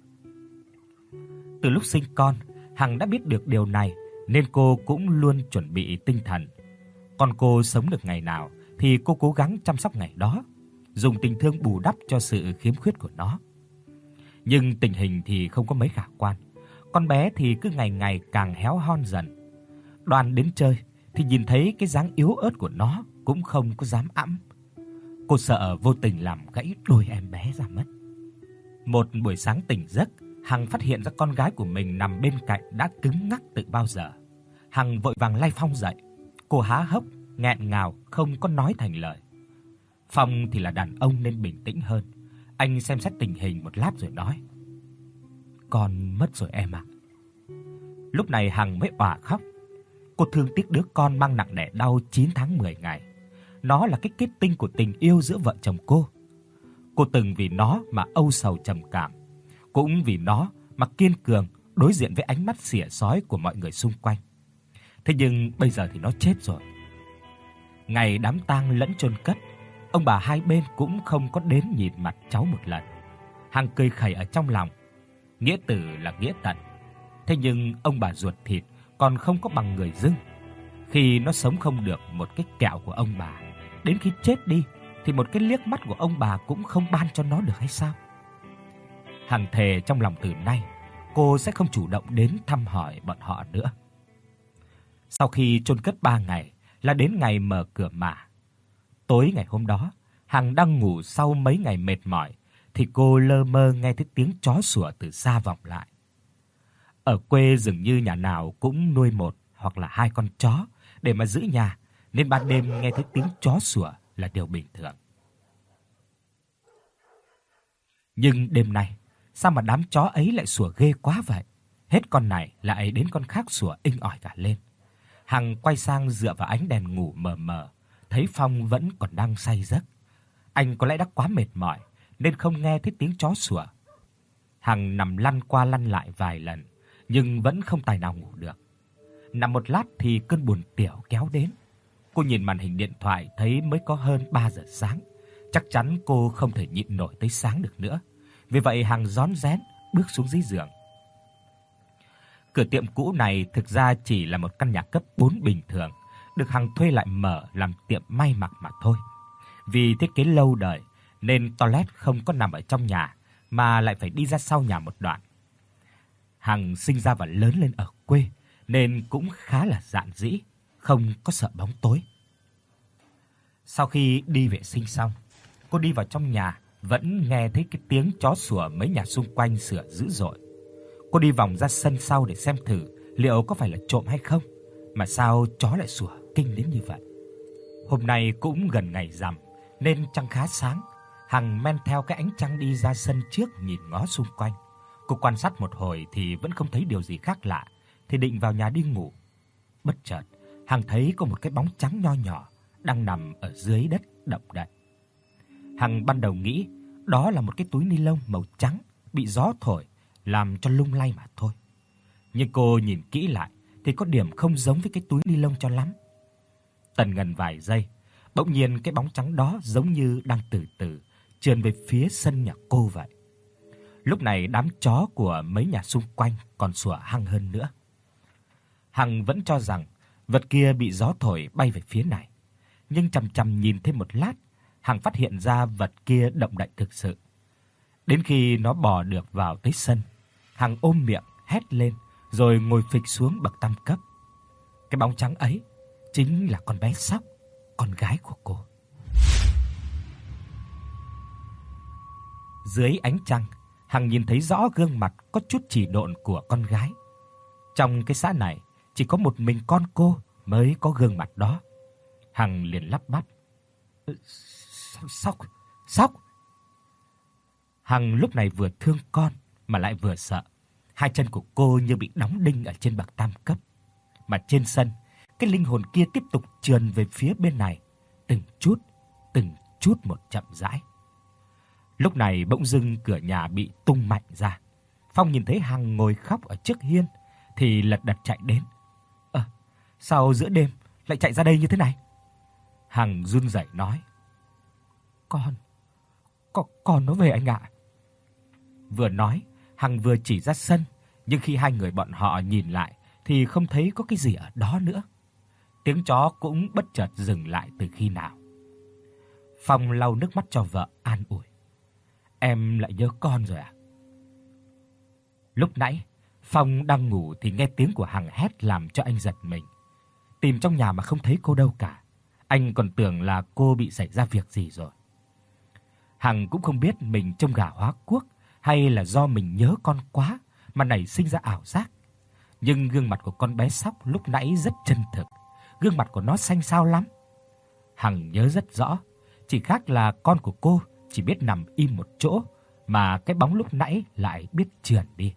Từ lúc sinh con, Hằng đã biết được điều này nên cô cũng luôn chuẩn bị tinh thần. Con cô sống được ngày nào thì cô cố gắng chăm sóc ngày đó, dùng tình thương bù đắp cho sự khiếm khuyết của nó. Nhưng tình hình thì không có mấy khả quan. Con bé thì cứ ngày ngày càng héo hon dần. Đoàn đến chơi thì nhìn thấy cái dáng yếu ớt của nó cũng không có dám ẵm. Cô sợ vô tình làm gãy đôi em bé ra mất. Một buổi sáng tỉnh giấc, Hằng phát hiện ra con gái của mình nằm bên cạnh đã cứng ngắc từ bao giờ. Hằng vội vàng lay Phong dậy. Cô há hốc, nghẹn ngào không có nói thành lời. Phong thì là đàn ông nên bình tĩnh hơn. Anh xem xét tình hình một lát rồi nói: "Con mất rồi em ạ." Lúc này Hằng mới òa khóc. Cô thương tiếc đứa con mang nặng đẻ đau chín tháng mười ngày. Nó là cái kết tinh của tình yêu giữa vợ chồng cô. Cô từng vì nó mà âu sầu trầm cảm, cũng vì nó mà kiên cường đối diện với ánh mắt xỉa xói của mọi người xung quanh. Thế nhưng bây giờ thì nó chết rồi. Ngày đám tang lẫn chôn cất, ông bà hai bên cũng không có đến nhìn mặt cháu một lần. Hằng cười khẩy ở trong lòng. Nghĩa tử là nghĩa tận, thế nhưng ông bà ruột thịt còn không có bằng người dưng. Khi nó sống không được một cái kẹo của ông bà, đến khi chết đi thì một cái liếc mắt của ông bà cũng không ban cho nó được hay sao? Hằng thề trong lòng từ nay cô sẽ không chủ động đến thăm hỏi bọn họ nữa. Sau khi chôn cất ba ngày là đến ngày mở cửa mả. Tối ngày hôm đó, Hằng đang ngủ sau mấy ngày mệt mỏi thì cô lơ mơ nghe thấy tiếng chó sủa từ xa vọng lại. Ở quê dường như nhà nào cũng nuôi một hoặc là hai con chó để mà giữ nhà, nên ban đêm nghe thấy tiếng chó sủa là điều bình thường. Nhưng đêm nay, sao mà đám chó ấy lại sủa ghê quá vậy? Hết con này lại đến con khác sủa inh ỏi cả lên. Hằng quay sang dựa vào ánh đèn ngủ mờ mờ, thấy Phong vẫn còn đang say giấc. Anh có lẽ đã quá mệt mỏi nên không nghe thấy tiếng chó sủa. Hằng nằm lăn qua lăn lại vài lần nhưng vẫn không tài nào ngủ được. Nằm một lát thì cơn buồn tiểu kéo đến. Cô nhìn màn hình điện thoại thấy mới có hơn ba giờ sáng. Chắc chắn cô không thể nhịn nổi tới sáng được nữa. Vì vậy Hằng rón rén bước xuống dưới giường. Cửa tiệm cũ này thực ra chỉ là một căn nhà cấp bốn bình thường, được Hằng thuê lại mở làm tiệm may mặc mà thôi. Vì thiết kế lâu đời nên toilet không có nằm ở trong nhà mà lại phải đi ra sau nhà một đoạn. Hằng sinh ra và lớn lên ở quê nên cũng khá là dạn dĩ, không có sợ bóng tối. Sau khi đi vệ sinh xong, cô đi vào trong nhà vẫn nghe thấy cái tiếng chó sủa mấy nhà xung quanh sủa dữ dội. Cô đi vòng ra sân sau để xem thử liệu có phải là trộm hay không, mà sao chó lại sủa kinh đến như vậy. Hôm nay cũng gần ngày rằm nên trăng khá sáng. Hằng men theo cái ánh trăng đi ra sân trước nhìn ngó xung quanh. Cô quan sát một hồi thì vẫn không thấy điều gì khác lạ, thì định vào nhà đi ngủ. Bất chợt, Hằng thấy có một cái bóng trắng nho nhỏ đang nằm ở dưới đất động đậy. Hằng ban đầu nghĩ đó là một cái túi ni lông màu trắng bị gió thổi làm cho lung lay mà thôi. Nhưng cô nhìn kỹ lại thì có điểm không giống với cái túi ni lông cho lắm. Tần ngần vài giây, bỗng nhiên cái bóng trắng đó giống như đang từ từ trườn về phía sân nhà cô vậy. Lúc này đám chó của mấy nhà xung quanh còn sủa hăng hơn nữa. Hằng vẫn cho rằng vật kia bị gió thổi bay về phía này, nhưng chằm chằm nhìn thêm một lát, Hằng phát hiện ra vật kia động đậy thực sự. Đến khi nó bò được vào tới sân, Hằng ôm miệng hét lên rồi ngồi phịch xuống bậc tam cấp. Cái bóng trắng ấy chính là con bé Sóc, con gái của cô. Dưới ánh trăng, Hằng nhìn thấy rõ gương mặt có chút chỉ độn của con gái. Trong cái xã này, chỉ có một mình con cô mới có gương mặt đó. Hằng liền lắp bắp: "Sóc, Sóc." Hằng lúc này vừa thương con mà lại vừa sợ. Hai chân của cô như bị đóng đinh ở trên bậc tam cấp. Mà trên sân, cái linh hồn kia tiếp tục trườn về phía bên này, từng chút, từng chút một chậm rãi. Lúc này bỗng dưng cửa nhà bị tung mạnh ra. Phong nhìn thấy Hằng ngồi khóc ở trước hiên thì lật đật chạy đến. "Ơ, à, sao giữa đêm lại chạy ra đây như thế này?" Hằng run rẩy nói: "Con, con con nó về anh ạ." Vừa nói, Hằng vừa chỉ ra sân, nhưng khi hai người bọn họ nhìn lại thì không thấy có cái gì ở đó nữa. Tiếng chó cũng bất chợt dừng lại từ khi nào. Phong lau nước mắt cho vợ an ủi: "Em lại nhớ con rồi à?" Lúc nãy, Phong đang ngủ thì nghe tiếng của Hằng hét làm cho anh giật mình. Tìm trong nhà mà không thấy cô đâu cả. Anh còn tưởng là cô bị xảy ra việc gì rồi. Hằng cũng không biết mình trông gà hóa quốc hay là do mình nhớ con quá mà nảy sinh ra ảo giác. Nhưng gương mặt của con bé Sóc lúc nãy rất chân thực, gương mặt của nó xanh xao lắm. Hằng nhớ rất rõ, chỉ khác là con của cô chỉ biết nằm im một chỗ mà cái bóng lúc nãy lại biết trườn đi.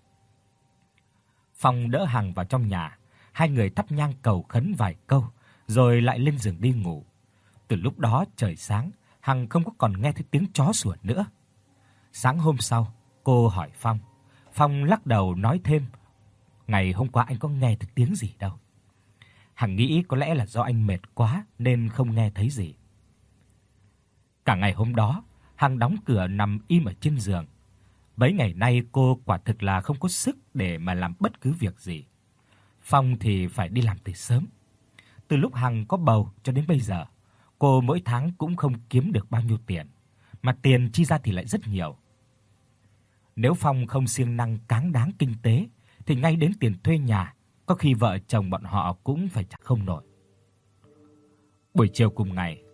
Phong đỡ Hằng vào trong nhà, hai người thắp nhang cầu khấn vài câu rồi lại lên giường đi ngủ. Từ lúc đó trời sáng, Hằng không có còn nghe thấy tiếng chó sủa nữa. Sáng hôm sau, cô hỏi Phong. Phong lắc đầu nói thêm, ngày hôm qua anh có nghe thấy tiếng gì đâu. Hằng nghĩ có lẽ là do anh mệt quá nên không nghe thấy gì. Cả ngày hôm đó, Hằng đóng cửa nằm im ở trên giường. Mấy ngày nay cô quả thực là không có sức để mà làm bất cứ việc gì. Phong thì phải đi làm từ sớm. Từ lúc Hằng có bầu cho đến bây giờ, cô mỗi tháng cũng không kiếm được bao nhiêu tiền, mà tiền chi ra thì lại rất nhiều. Nếu Phong không siêng năng cáng đáng kinh tế thì ngay đến tiền thuê nhà, có khi vợ chồng bọn họ cũng phải trả không nổi. Buổi chiều cùng ngày,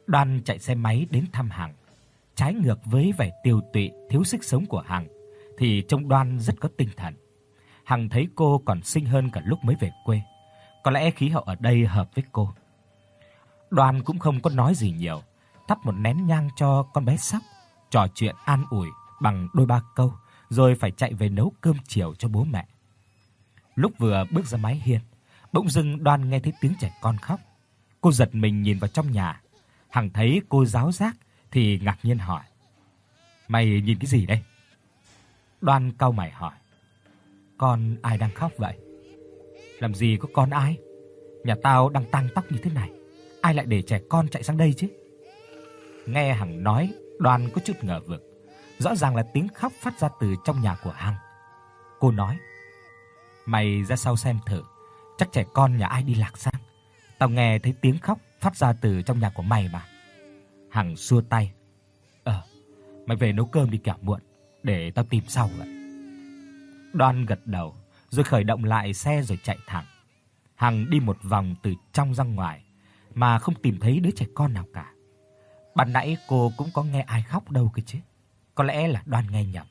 Đoan chạy xe máy đến thăm Hằng. Trái ngược với vẻ tiều tụy, thiếu sức sống của Hằng thì trông Đoan rất có tinh thần. Hằng thấy cô còn xinh hơn cả lúc mới về quê. Có lẽ khí hậu ở đây hợp với cô. Đoan cũng không có nói gì nhiều, thắp một nén nhang cho con bé Sóc, trò chuyện an ủi bằng đôi ba câu, rồi phải chạy về nấu cơm chiều cho bố mẹ. Lúc vừa bước ra mái hiên, bỗng dưng Đoan nghe thấy tiếng trẻ con khóc. Cô giật mình nhìn vào trong nhà. Hằng thấy cô ráo rác thì ngạc nhiên hỏi: "Mày nhìn cái gì đây?" Đoan cau mày hỏi: "Con ai đang khóc vậy?" "Làm gì có con ai? Nhà tao đang tang tóc như thế này, ai lại để trẻ con chạy sang đây chứ?" Nghe Hằng nói, Đoan có chút ngờ vực. Rõ ràng là tiếng khóc phát ra từ trong nhà của Hằng. Cô nói: "Mày ra sau xem thử, chắc trẻ con nhà ai đi lạc sang. Tao nghe thấy tiếng khóc phát ra từ trong nhà của mày mà." Hằng xua tay: "Ờ, mày về nấu cơm đi kẻo muộn, để tao tìm sau vậy." Đoan gật đầu, rồi khởi động lại xe rồi chạy thẳng. Hằng đi một vòng từ trong ra ngoài mà không tìm thấy đứa trẻ con nào cả. Ban nãy cô cũng có nghe ai khóc đâu cơ chứ. Có lẽ là Đoan nghe nhầm.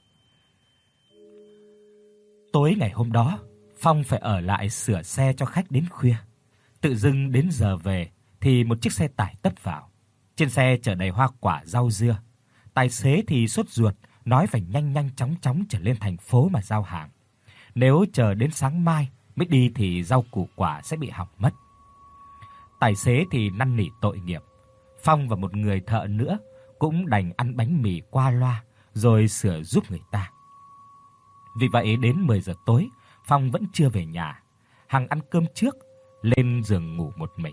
Tối ngày hôm đó, Phong phải ở lại sửa xe cho khách đến khuya. Tự dưng đến giờ về thì một chiếc xe tải tấp vào. Trên xe chở đầy hoa quả, rau dưa. Tài xế thì sốt ruột, nói phải nhanh nhanh chóng chóng trở lên thành phố mà giao hàng. Nếu chờ đến sáng mai mới đi thì rau củ quả sẽ bị hỏng mất. Tài xế thì năn nỉ tội nghiệp. Phong và một người thợ nữa cũng đành ăn bánh mì qua loa rồi sửa giúp người ta. Vì vậy đến mười giờ tối, Phong vẫn chưa về nhà. Hằng ăn cơm trước, lên giường ngủ một mình.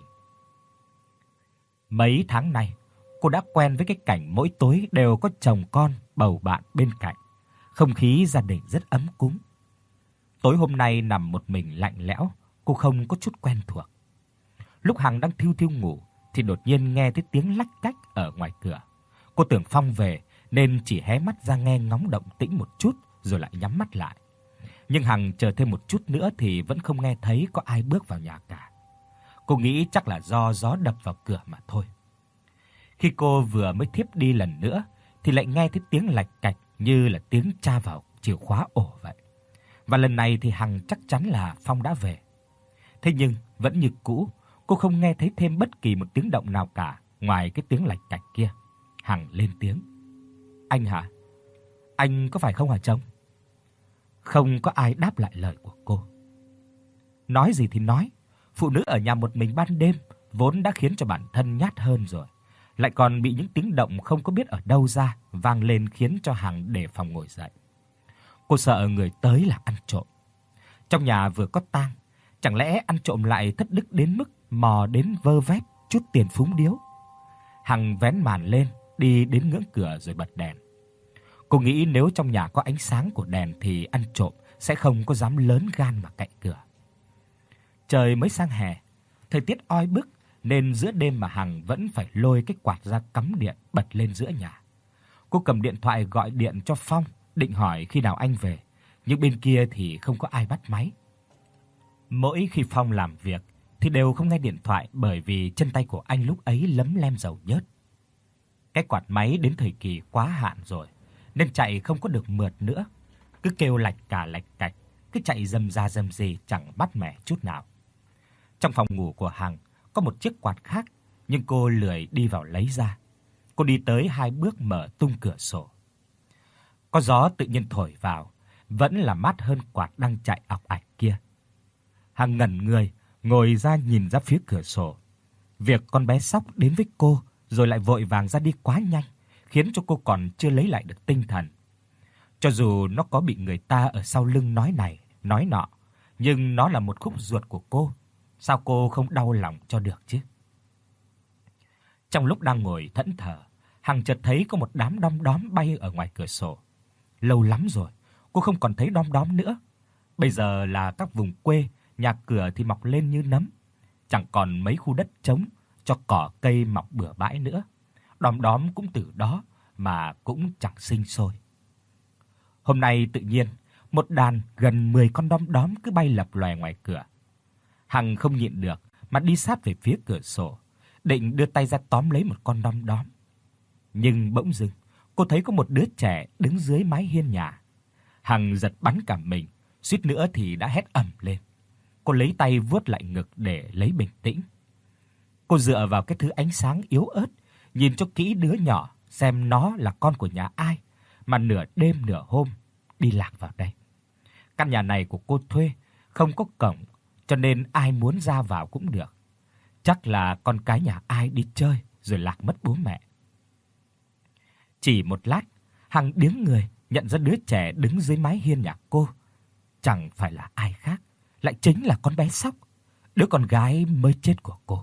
Mấy tháng nay, cô đã quen với cái cảnh mỗi tối đều có chồng con, bầu bạn bên cạnh. Không khí gia đình rất ấm cúng. Tối hôm nay nằm một mình lạnh lẽo, cô không có chút quen thuộc. Lúc Hằng đang thiu thiu ngủ thì đột nhiên nghe thấy tiếng lách cách ở ngoài cửa. Cô tưởng Phong về nên chỉ hé mắt ra nghe ngóng động tĩnh một chút rồi lại nhắm mắt lại. Nhưng Hằng chờ thêm một chút nữa thì vẫn không nghe thấy có ai bước vào nhà cả. Cô nghĩ chắc là do gió đập vào cửa mà thôi. Khi cô vừa mới thiếp đi lần nữa thì lại nghe thấy tiếng lạch cạch như là tiếng tra vào chìa khóa ổ vậy. Và lần này thì Hằng chắc chắn là Phong đã về. Thế nhưng vẫn như cũ, cô không nghe thấy thêm bất kỳ một tiếng động nào cả ngoài cái tiếng lạch cạch kia. Hằng lên tiếng: "Anh hả? Anh có phải không hả chồng?" Không có ai đáp lại lời của cô. Nói gì thì nói, phụ nữ ở nhà một mình ban đêm vốn đã khiến cho bản thân nhát hơn rồi, lại còn bị những tiếng động không có biết ở đâu ra vang lên khiến cho Hằng đề phòng ngồi dậy. Cô sợ người tới là ăn trộm. Trong nhà vừa có tang, chẳng lẽ ăn trộm lại thất đức đến mức mò đến vơ vét chút tiền phúng điếu. Hằng vén màn lên, đi đến ngưỡng cửa rồi bật đèn. Cô nghĩ nếu trong nhà có ánh sáng của đèn thì ăn trộm sẽ không có dám lớn gan mà cậy cửa. Trời mới sang hè, thời tiết oi bức nên giữa đêm mà Hằng vẫn phải lôi cái quạt ra cắm điện bật lên giữa nhà. Cô cầm điện thoại gọi điện cho Phong, định hỏi khi nào anh về, nhưng bên kia thì không có ai bắt máy. Mỗi khi Phong làm việc thì đều không nghe điện thoại bởi vì chân tay của anh lúc ấy lấm lem dầu nhớt. Cái quạt máy đến thời kỳ quá hạn rồi nên chạy không có được mượt nữa, cứ kêu lạch cả lạch cạch, cứ chạy rầm ra rầm rì chẳng bắt mẻ chút nào. Trong phòng ngủ của Hằng có một chiếc quạt khác, nhưng cô lười đi vào lấy ra. Cô đi tới hai bước mở tung cửa sổ. Có gió tự nhiên thổi vào, vẫn là mát hơn quạt đang chạy ọc ạch kia. Hằng ngẩn người, ngồi ra nhìn ra phía cửa sổ. Việc con bé Sóc đến với cô rồi lại vội vàng ra đi quá nhanh, khiến cho cô còn chưa lấy lại được tinh thần. Cho dù nó có bị người ta ở sau lưng nói này, nói nọ, nhưng nó là một khúc ruột của cô, sao cô không đau lòng cho được chứ? Trong lúc đang ngồi thẫn thờ, Hằng chợt thấy có một đám đom đóm bay ở ngoài cửa sổ. Lâu lắm rồi, cô không còn thấy đom đóm nữa. Bây giờ là các vùng quê, nhà cửa thì mọc lên như nấm, chẳng còn mấy khu đất trống cho cỏ cây mọc bừa bãi nữa. Đom đóm cũng từ đó mà cũng chẳng sinh sôi. Hôm nay tự nhiên, một đàn gần mười con đom đóm cứ bay lập lòe ngoài cửa. Hằng không nhịn được mà đi sát về phía cửa sổ, định đưa tay ra tóm lấy một con đom đóm. Nhưng bỗng dưng, cô thấy có một đứa trẻ đứng dưới mái hiên nhà. Hằng giật bắn cả mình, suýt nữa thì đã hét ầm lên. Cô lấy tay vuốt lại ngực để lấy bình tĩnh. Cô dựa vào cái thứ ánh sáng yếu ớt, nhìn cho kỹ đứa nhỏ xem nó là con của nhà ai mà nửa đêm nửa hôm đi lạc vào đây. Căn nhà này của cô thuê, không có cổng, cho nên ai muốn ra vào cũng được. Chắc là con cái nhà ai đi chơi rồi lạc mất bố mẹ. Chỉ một lát, Hằng điếng người nhận ra đứa trẻ đứng dưới mái hiên nhà cô chẳng phải là ai khác, lại chính là con bé Sóc, đứa con gái mới chết của cô.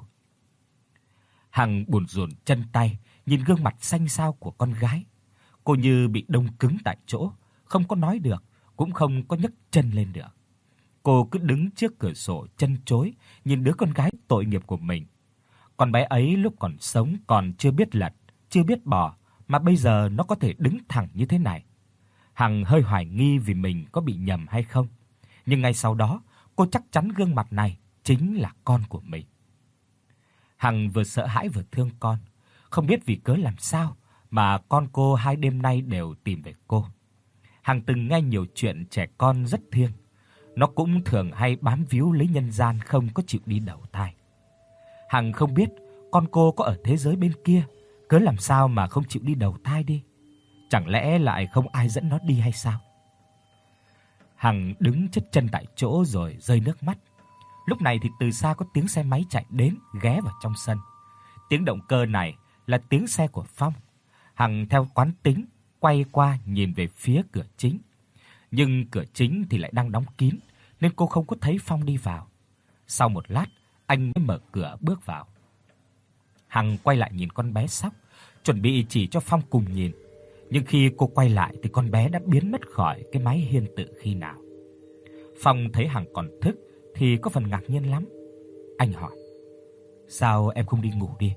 Hằng bủn rủn chân tay, nhìn gương mặt xanh xao của con gái. Cô như bị đông cứng tại chỗ, không có nói được, cũng không có nhấc chân lên được. Cô cứ đứng trước cửa sổ chân chối, nhìn đứa con gái tội nghiệp của mình. Con bé ấy lúc còn sống còn chưa biết lật, chưa biết bò, mà bây giờ nó có thể đứng thẳng như thế này. Hằng hơi hoài nghi vì mình có bị nhầm hay không, nhưng ngay sau đó, cô chắc chắn gương mặt này chính là con của mình. Hằng vừa sợ hãi vừa thương con, không biết vì cớ làm sao mà con cô hai đêm nay đều tìm về cô. Hằng từng nghe nhiều chuyện trẻ con rất thiêng, nó cũng thường hay bám víu lấy nhân gian, không có chịu đi đầu thai. Hằng không biết con cô có ở thế giới bên kia, cớ làm sao mà không chịu đi đầu thai đi? Chẳng lẽ lại không ai dẫn nó đi hay sao? Hằng đứng chết chân tại chỗ rồi rơi nước mắt. Lúc này thì từ xa có tiếng xe máy chạy đến, ghé vào trong sân. Tiếng động cơ này là tiếng xe của Phong. Hằng theo quán tính quay qua nhìn về phía cửa chính. Nhưng cửa chính thì lại đang đóng kín nên cô không có thấy Phong đi vào. Sau một lát, anh mới mở cửa bước vào. Hằng quay lại nhìn con bé Sóc, chuẩn bị chỉ cho Phong cùng nhìn. Nhưng khi cô quay lại thì con bé đã biến mất khỏi cái mái hiên tự khi nào. Phong thấy Hằng còn thức thì có phần ngạc nhiên lắm. Anh hỏi: "Sao em không đi ngủ đi?"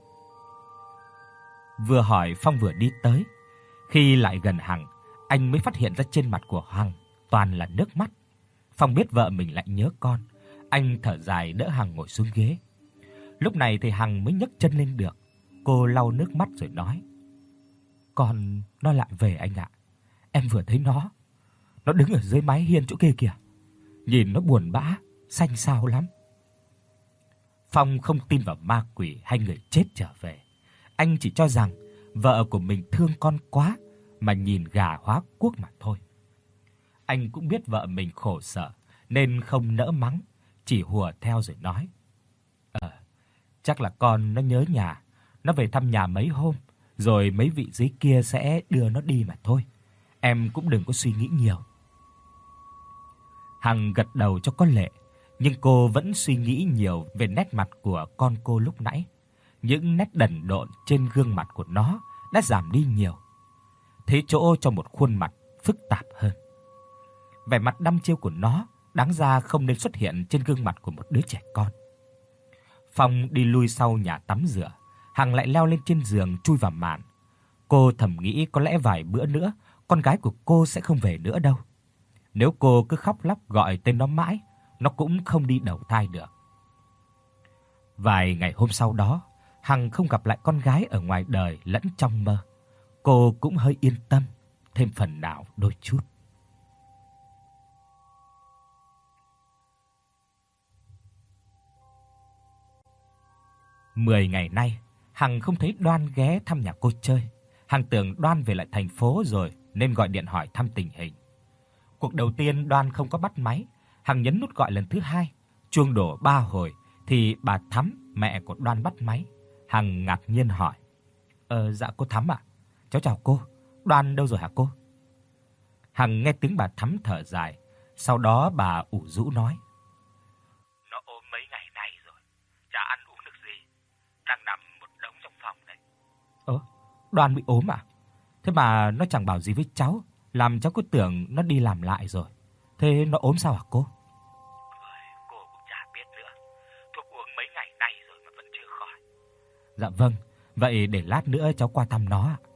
Vừa hỏi Phong vừa đi tới. Khi lại gần Hằng, anh mới phát hiện ra trên mặt của Hằng toàn là nước mắt. Phong biết vợ mình lại nhớ con, anh thở dài đỡ Hằng ngồi xuống ghế. Lúc này thì Hằng mới nhấc chân lên được. Cô lau nước mắt rồi nói: "Con nó lại về anh ạ. Em vừa thấy nó, nó đứng ở dưới mái hiên chỗ kia kìa. Nhìn nó buồn bã, xanh xao lắm." Phong không tin vào ma quỷ hay người chết trở về. Anh chỉ cho rằng vợ của mình thương con quá mà nhìn gà hóa cuốc mà thôi. Anh cũng biết vợ mình khổ sở nên không nỡ mắng, chỉ hùa theo rồi nói: "Ờ, chắc là con nó nhớ nhà, nó về thăm nhà mấy hôm, rồi mấy vị dưới kia sẽ đưa nó đi mà thôi. Em cũng đừng có suy nghĩ nhiều." Hằng gật đầu cho có lệ, nhưng cô vẫn suy nghĩ nhiều về nét mặt của con cô lúc nãy. Những nét đần độn trên gương mặt của nó đã giảm đi nhiều, thế chỗ cho một khuôn mặt phức tạp hơn. Vẻ mặt đăm chiêu của nó đáng ra không nên xuất hiện trên gương mặt của một đứa trẻ con. Phong đi lui sau nhà tắm rửa, Hằng lại leo lên trên giường chui vào màn. Cô thầm nghĩ có lẽ vài bữa nữa con gái của cô sẽ không về nữa đâu. Nếu cô cứ khóc lóc gọi tên nó mãi, nó cũng không đi đầu thai được. Vài ngày hôm sau đó, Hằng không gặp lại con gái ở ngoài đời lẫn trong mơ. Cô cũng hơi yên tâm thêm phần nào đôi chút. Mười ngày nay, Hằng không thấy Đoan ghé thăm nhà cô chơi. Hằng tưởng Đoan về lại thành phố rồi nên gọi điện hỏi thăm tình hình. Cuộc đầu tiên Đoan không có bắt máy, Hằng nhấn nút gọi lần thứ hai, chuông đổ ba hồi thì bà Thắm, mẹ của Đoan bắt máy. Hằng ngạc nhiên hỏi: "Ờ dạ cô Thắm ạ. Cháu chào cô. Đoan đâu rồi hả cô?" Hằng nghe tiếng bà Thắm thở dài, sau đó bà ủ rũ nói: "Nó ốm mấy ngày nay rồi, chả ăn uống được gì, đang nằm một đống trong phòng đấy." "Ơ, Đoan bị ốm à? Thế mà nó chẳng bảo gì với cháu, làm cháu cứ tưởng nó đi làm lại rồi. Thế nó ốm sao hả cô?" "Cô cũng chả biết nữa. Thuốc uống mấy ngày nay rồi mà vẫn chưa khỏi." "Dạ vâng, vậy để lát nữa cháu qua thăm nó ạ."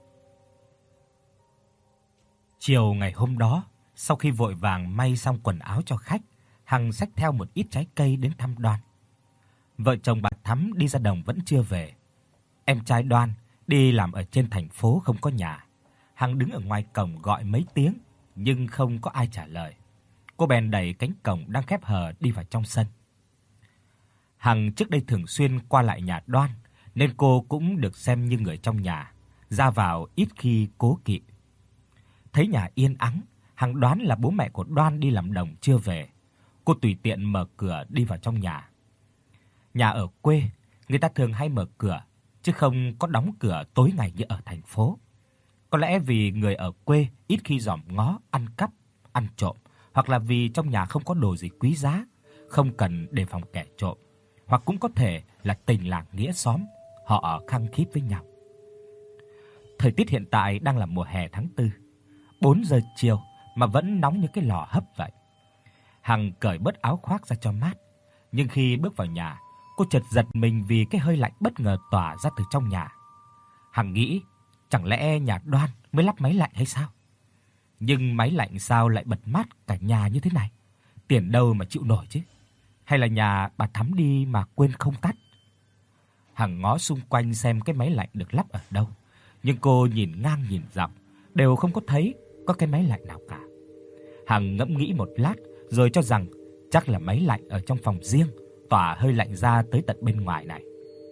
Chiều ngày hôm đó, sau khi vội vàng may xong quần áo cho khách, Hằng xách theo một ít trái cây đến thăm Đoan. Vợ chồng bà Thắm đi ra đồng vẫn chưa về. Em trai Đoan đi làm ở trên thành phố không có nhà. Hằng đứng ở ngoài cổng gọi mấy tiếng nhưng không có ai trả lời. Cô bèn đẩy cánh cổng đang khép hờ đi vào trong sân. Hằng trước đây thường xuyên qua lại nhà Đoan nên cô cũng được xem như người trong nhà, ra vào ít khi cố kỵ. Thấy nhà yên ắng, Hằng đoán là bố mẹ của Đoan đi làm đồng chưa về. Cô tùy tiện mở cửa đi vào trong nhà. Nhà ở quê, người ta thường hay mở cửa chứ không có đóng cửa tối ngày như ở thành phố. Có lẽ vì người ở quê ít khi dòm ngó, ăn cắp, ăn trộm, hoặc là vì trong nhà không có đồ gì quý giá, không cần đề phòng kẻ trộm, hoặc cũng có thể là tình làng nghĩa xóm, họ khăng khít với nhau. Thời tiết hiện tại đang là mùa hè tháng tư, bốn giờ chiều mà vẫn nóng như cái lò hấp vậy. Hằng cởi bớt áo khoác ra cho mát, nhưng khi bước vào nhà, cô chợt giật mình vì cái hơi lạnh bất ngờ tỏa ra từ trong nhà. Hằng nghĩ, chẳng lẽ nhà Đoan mới lắp máy lạnh hay sao? Nhưng máy lạnh sao lại bật mát cả nhà như thế này? Tiền đâu mà chịu nổi chứ? Hay là nhà bà Thắm đi mà quên không tắt? Hằng ngó xung quanh xem cái máy lạnh được lắp ở đâu, nhưng cô nhìn ngang nhìn dọc đều không có thấy có cái máy lạnh nào cả. Hằng ngẫm nghĩ một lát rồi cho rằng chắc là máy lạnh ở trong phòng riêng tỏa hơi lạnh ra tới tận bên ngoài này.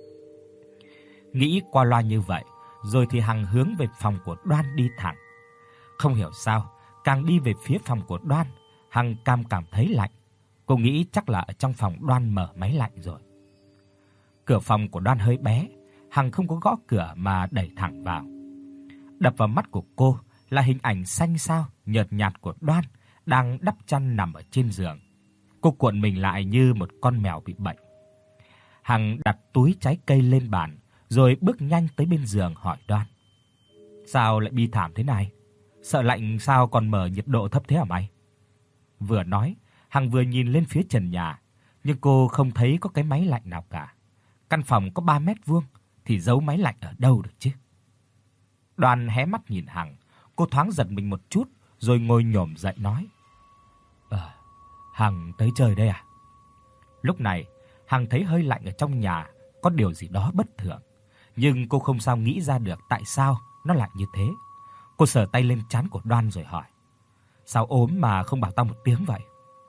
Nghĩ qua loa như vậy, rồi thì Hằng hướng về phòng của Đoan đi thẳng. Không hiểu sao, càng đi về phía phòng của Đoan, Hằng càng cảm thấy lạnh. Cô nghĩ chắc là ở trong phòng Đoan mở máy lạnh rồi. Cửa phòng của Đoan hơi bé, Hằng không có gõ cửa mà đẩy thẳng vào. Đập vào mắt của cô là hình ảnh xanh xao nhợt nhạt của Đoan đang đắp chăn nằm ở trên giường. Cô cuộn mình lại như một con mèo bị bệnh. Hằng đặt túi trái cây lên bàn, rồi bước nhanh tới bên giường hỏi Đoan: "Sao lại bi thảm thế này? Sợ lạnh sao còn mở nhiệt độ thấp thế hả mày?" Vừa nói, Hằng vừa nhìn lên phía trần nhà, nhưng cô không thấy có cái máy lạnh nào cả. Căn phòng có ba mét vuông thì giấu máy lạnh ở đâu được chứ? Đoan hé mắt nhìn Hằng, cô thoáng giật mình một chút rồi ngồi nhổm dậy nói: "Ờ, Hằng tới chơi đây à?" Lúc này, Hằng thấy hơi lạnh ở trong nhà có điều gì đó bất thường, nhưng cô không sao nghĩ ra được tại sao nó lại như thế. Cô sờ tay lên trán của Đoan rồi hỏi: "Sao ốm mà không bảo tao một tiếng vậy?"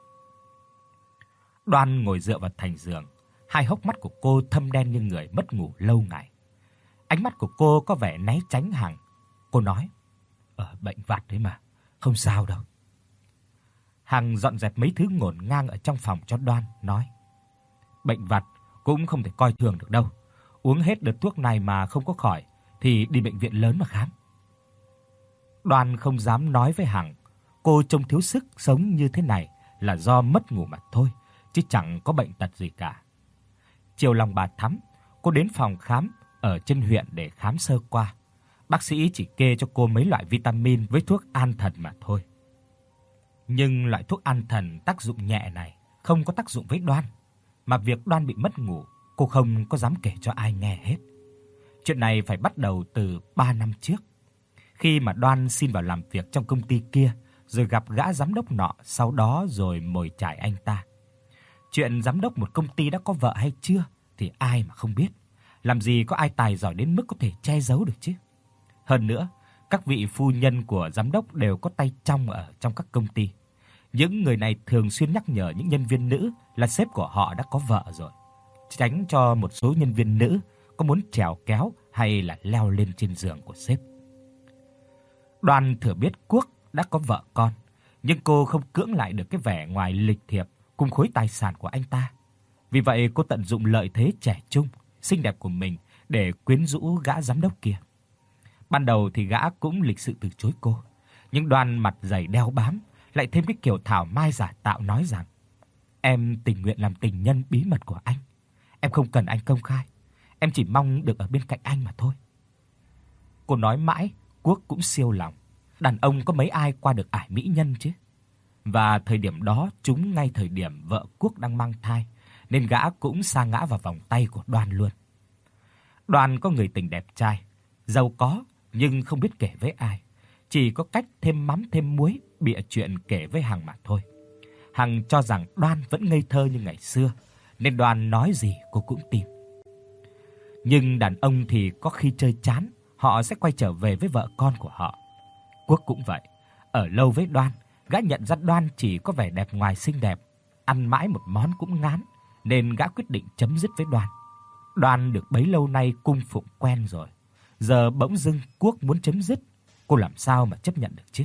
Đoan ngồi dựa vào thành giường, hai hốc mắt của cô thâm đen như người mất ngủ lâu ngày. Ánh mắt của cô có vẻ né tránh Hằng. Cô nói: "Ờ, bệnh vặt đấy mà, không sao đâu." Hằng dọn dẹp mấy thứ ngổn ngang ở trong phòng cho Đoan, nói: "Bệnh vặt cũng không thể coi thường được đâu. Uống hết đợt thuốc này mà không có khỏi thì đi bệnh viện lớn mà khám." Đoan không dám nói với Hằng cô trông thiếu sức sống như thế này là do mất ngủ mà thôi, chứ chẳng có bệnh tật gì cả. Chiều lòng bà Thắm, cô đến phòng khám ở trên huyện để khám sơ qua. Bác sĩ chỉ kê cho cô mấy loại vitamin với thuốc an thần mà thôi. Nhưng loại thuốc an thần tác dụng nhẹ này không có tác dụng với Đoan, mà việc Đoan bị mất ngủ, cô không có dám kể cho ai nghe hết. Chuyện này phải bắt đầu từ ba năm trước, khi mà Đoan xin vào làm việc trong công ty kia, rồi gặp gã giám đốc nọ, sau đó rồi mồi chài anh ta. Chuyện giám đốc một công ty đã có vợ hay chưa thì ai mà không biết, làm gì có ai tài giỏi đến mức có thể che giấu được chứ. Hơn nữa, các vị phu nhân của giám đốc đều có tay trong ở trong các công ty. Những người này thường xuyên nhắc nhở những nhân viên nữ là sếp của họ đã có vợ rồi, tránh cho một số nhân viên nữ có muốn trèo kéo hay là leo lên trên giường của sếp. Đoan thừa biết Quốc đã có vợ con, nhưng cô không cưỡng lại được cái vẻ ngoài lịch thiệp cùng khối tài sản của anh ta. Vì vậy cô tận dụng lợi thế trẻ trung, xinh đẹp của mình để quyến rũ gã giám đốc kia. Ban đầu thì gã cũng lịch sự từ chối cô, nhưng Đoan mặt dày đeo bám, lại thêm cái kiểu thảo mai giả tạo nói rằng: "Em tình nguyện làm tình nhân bí mật của anh. Em không cần anh công khai, em chỉ mong được ở bên cạnh anh mà thôi." Cô nói mãi, Quốc cũng siêu lòng. Đàn ông có mấy ai qua được ải mỹ nhân chứ. Và thời điểm đó trúng ngay thời điểm vợ Quốc đang mang thai, nên gã cũng sa ngã vào vòng tay của Đoan luôn. Đoan có người tình đẹp trai, giàu có nhưng không biết kể với ai, chỉ có cách thêm mắm thêm muối bịa chuyện kể với Hằng mà thôi. Hằng cho rằng Đoan vẫn ngây thơ như ngày xưa, nên Đoan nói gì cô cũng tin. Nhưng đàn ông thì có khi chơi chán, họ sẽ quay trở về với vợ con của họ. Quốc cũng vậy, ở lâu với Đoan, gã nhận ra Đoan chỉ có vẻ đẹp ngoài xinh đẹp, ăn mãi một món cũng ngán, nên gã quyết định chấm dứt với Đoan. Đoan được bấy lâu nay cung phụng quen rồi, giờ bỗng dưng Quốc muốn chấm dứt, cô làm sao mà chấp nhận được chứ?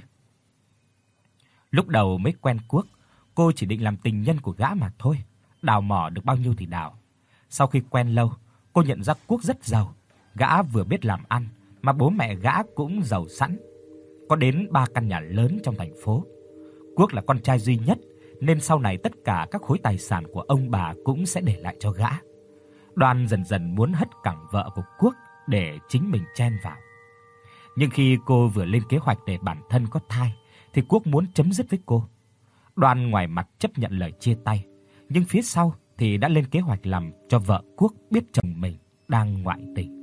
Lúc đầu mới quen Quốc, cô chỉ định làm tình nhân của gã mà thôi, đào mỏ được bao nhiêu thì đào. Sau khi quen lâu, cô nhận ra Quốc rất giàu, gã vừa biết làm ăn mà bố mẹ gã cũng giàu sẵn, có đến ba căn nhà lớn trong thành phố. Quốc là con trai duy nhất nên sau này tất cả các khối tài sản của ông bà cũng sẽ để lại cho gã. Đoan dần dần muốn hất cẳng vợ của Quốc để chính mình chen vào. Nhưng khi cô vừa lên kế hoạch để bản thân có thai thì Quốc muốn chấm dứt với cô. Đoan ngoài mặt chấp nhận lời chia tay, nhưng phía sau thì đã lên kế hoạch làm cho vợ Quốc biết chồng mình đang ngoại tình.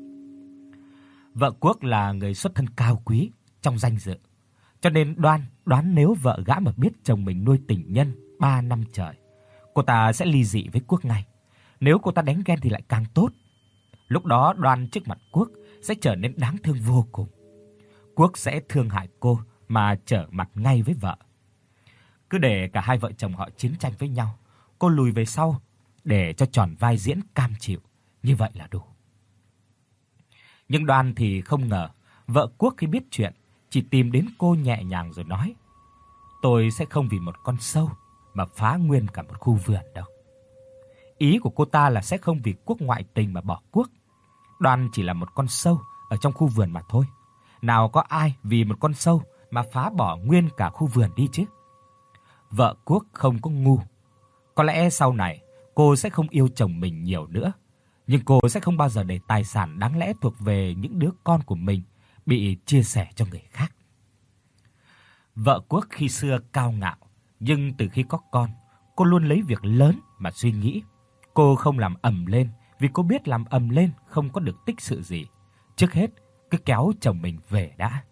Vợ Quốc là người xuất thân cao quý trong danh dự, cho nên Đoan đoán nếu vợ gã mà biết chồng mình nuôi tình nhân ba năm trời, cô ta sẽ ly dị với Quốc ngay. Nếu cô ta đánh ghen thì lại càng tốt. Lúc đó Đoan trước mặt Quốc sẽ trở nên đáng thương vô cùng. Quốc sẽ thương hại cô mà trở mặt ngay với vợ. Cứ để cả hai vợ chồng họ chiến tranh với nhau, cô lùi về sau để cho tròn vai diễn cam chịu, như vậy là đủ. Nhưng Đoan thì không ngờ, vợ Quốc khi biết chuyện chỉ tìm đến cô nhẹ nhàng rồi nói: "Tôi sẽ không vì một con sâu mà phá nguyên cả một khu vườn đâu." Ý của cô ta là sẽ không vì Quốc ngoại tình mà bỏ Quốc. Đoan chỉ là một con sâu ở trong khu vườn mà thôi. Nào có ai vì một con sâu mà phá bỏ nguyên cả khu vườn đi chứ? Vợ Quốc không có ngu. Có lẽ sau này cô sẽ không yêu chồng mình nhiều nữa, nhưng cô sẽ không bao giờ để tài sản đáng lẽ thuộc về những đứa con của mình bị chia sẻ cho người khác. Vợ Quốc khi xưa cao ngạo, nhưng từ khi có con, cô luôn lấy việc lớn mà suy nghĩ. Cô không làm ầm lên vì cô biết làm ầm lên không có được tích sự gì. Trước hết, cứ kéo chồng mình về đã.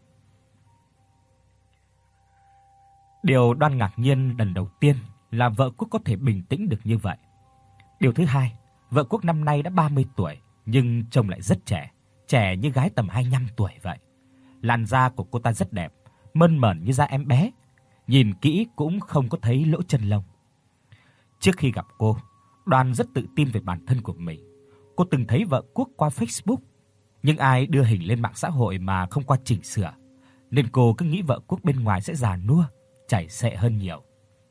Điều Đoan ngạc nhiên lần đầu tiên là vợ Quốc có thể bình tĩnh được như vậy. Điều thứ hai, vợ Quốc năm nay đã ba mươi tuổi nhưng trông lại rất trẻ, trẻ như gái tầm hai mươi lăm tuổi vậy. Làn da của cô ta rất đẹp, mơn mởn như da em bé, nhìn kỹ cũng không có thấy lỗ chân lông. Trước khi gặp cô, Đoan rất tự tin về bản thân của mình. Cô từng thấy vợ Quốc qua Facebook, nhưng ai đưa hình lên mạng xã hội mà không qua chỉnh sửa, nên cô cứ nghĩ vợ Quốc bên ngoài sẽ già nua, chảy xệ hơn nhiều.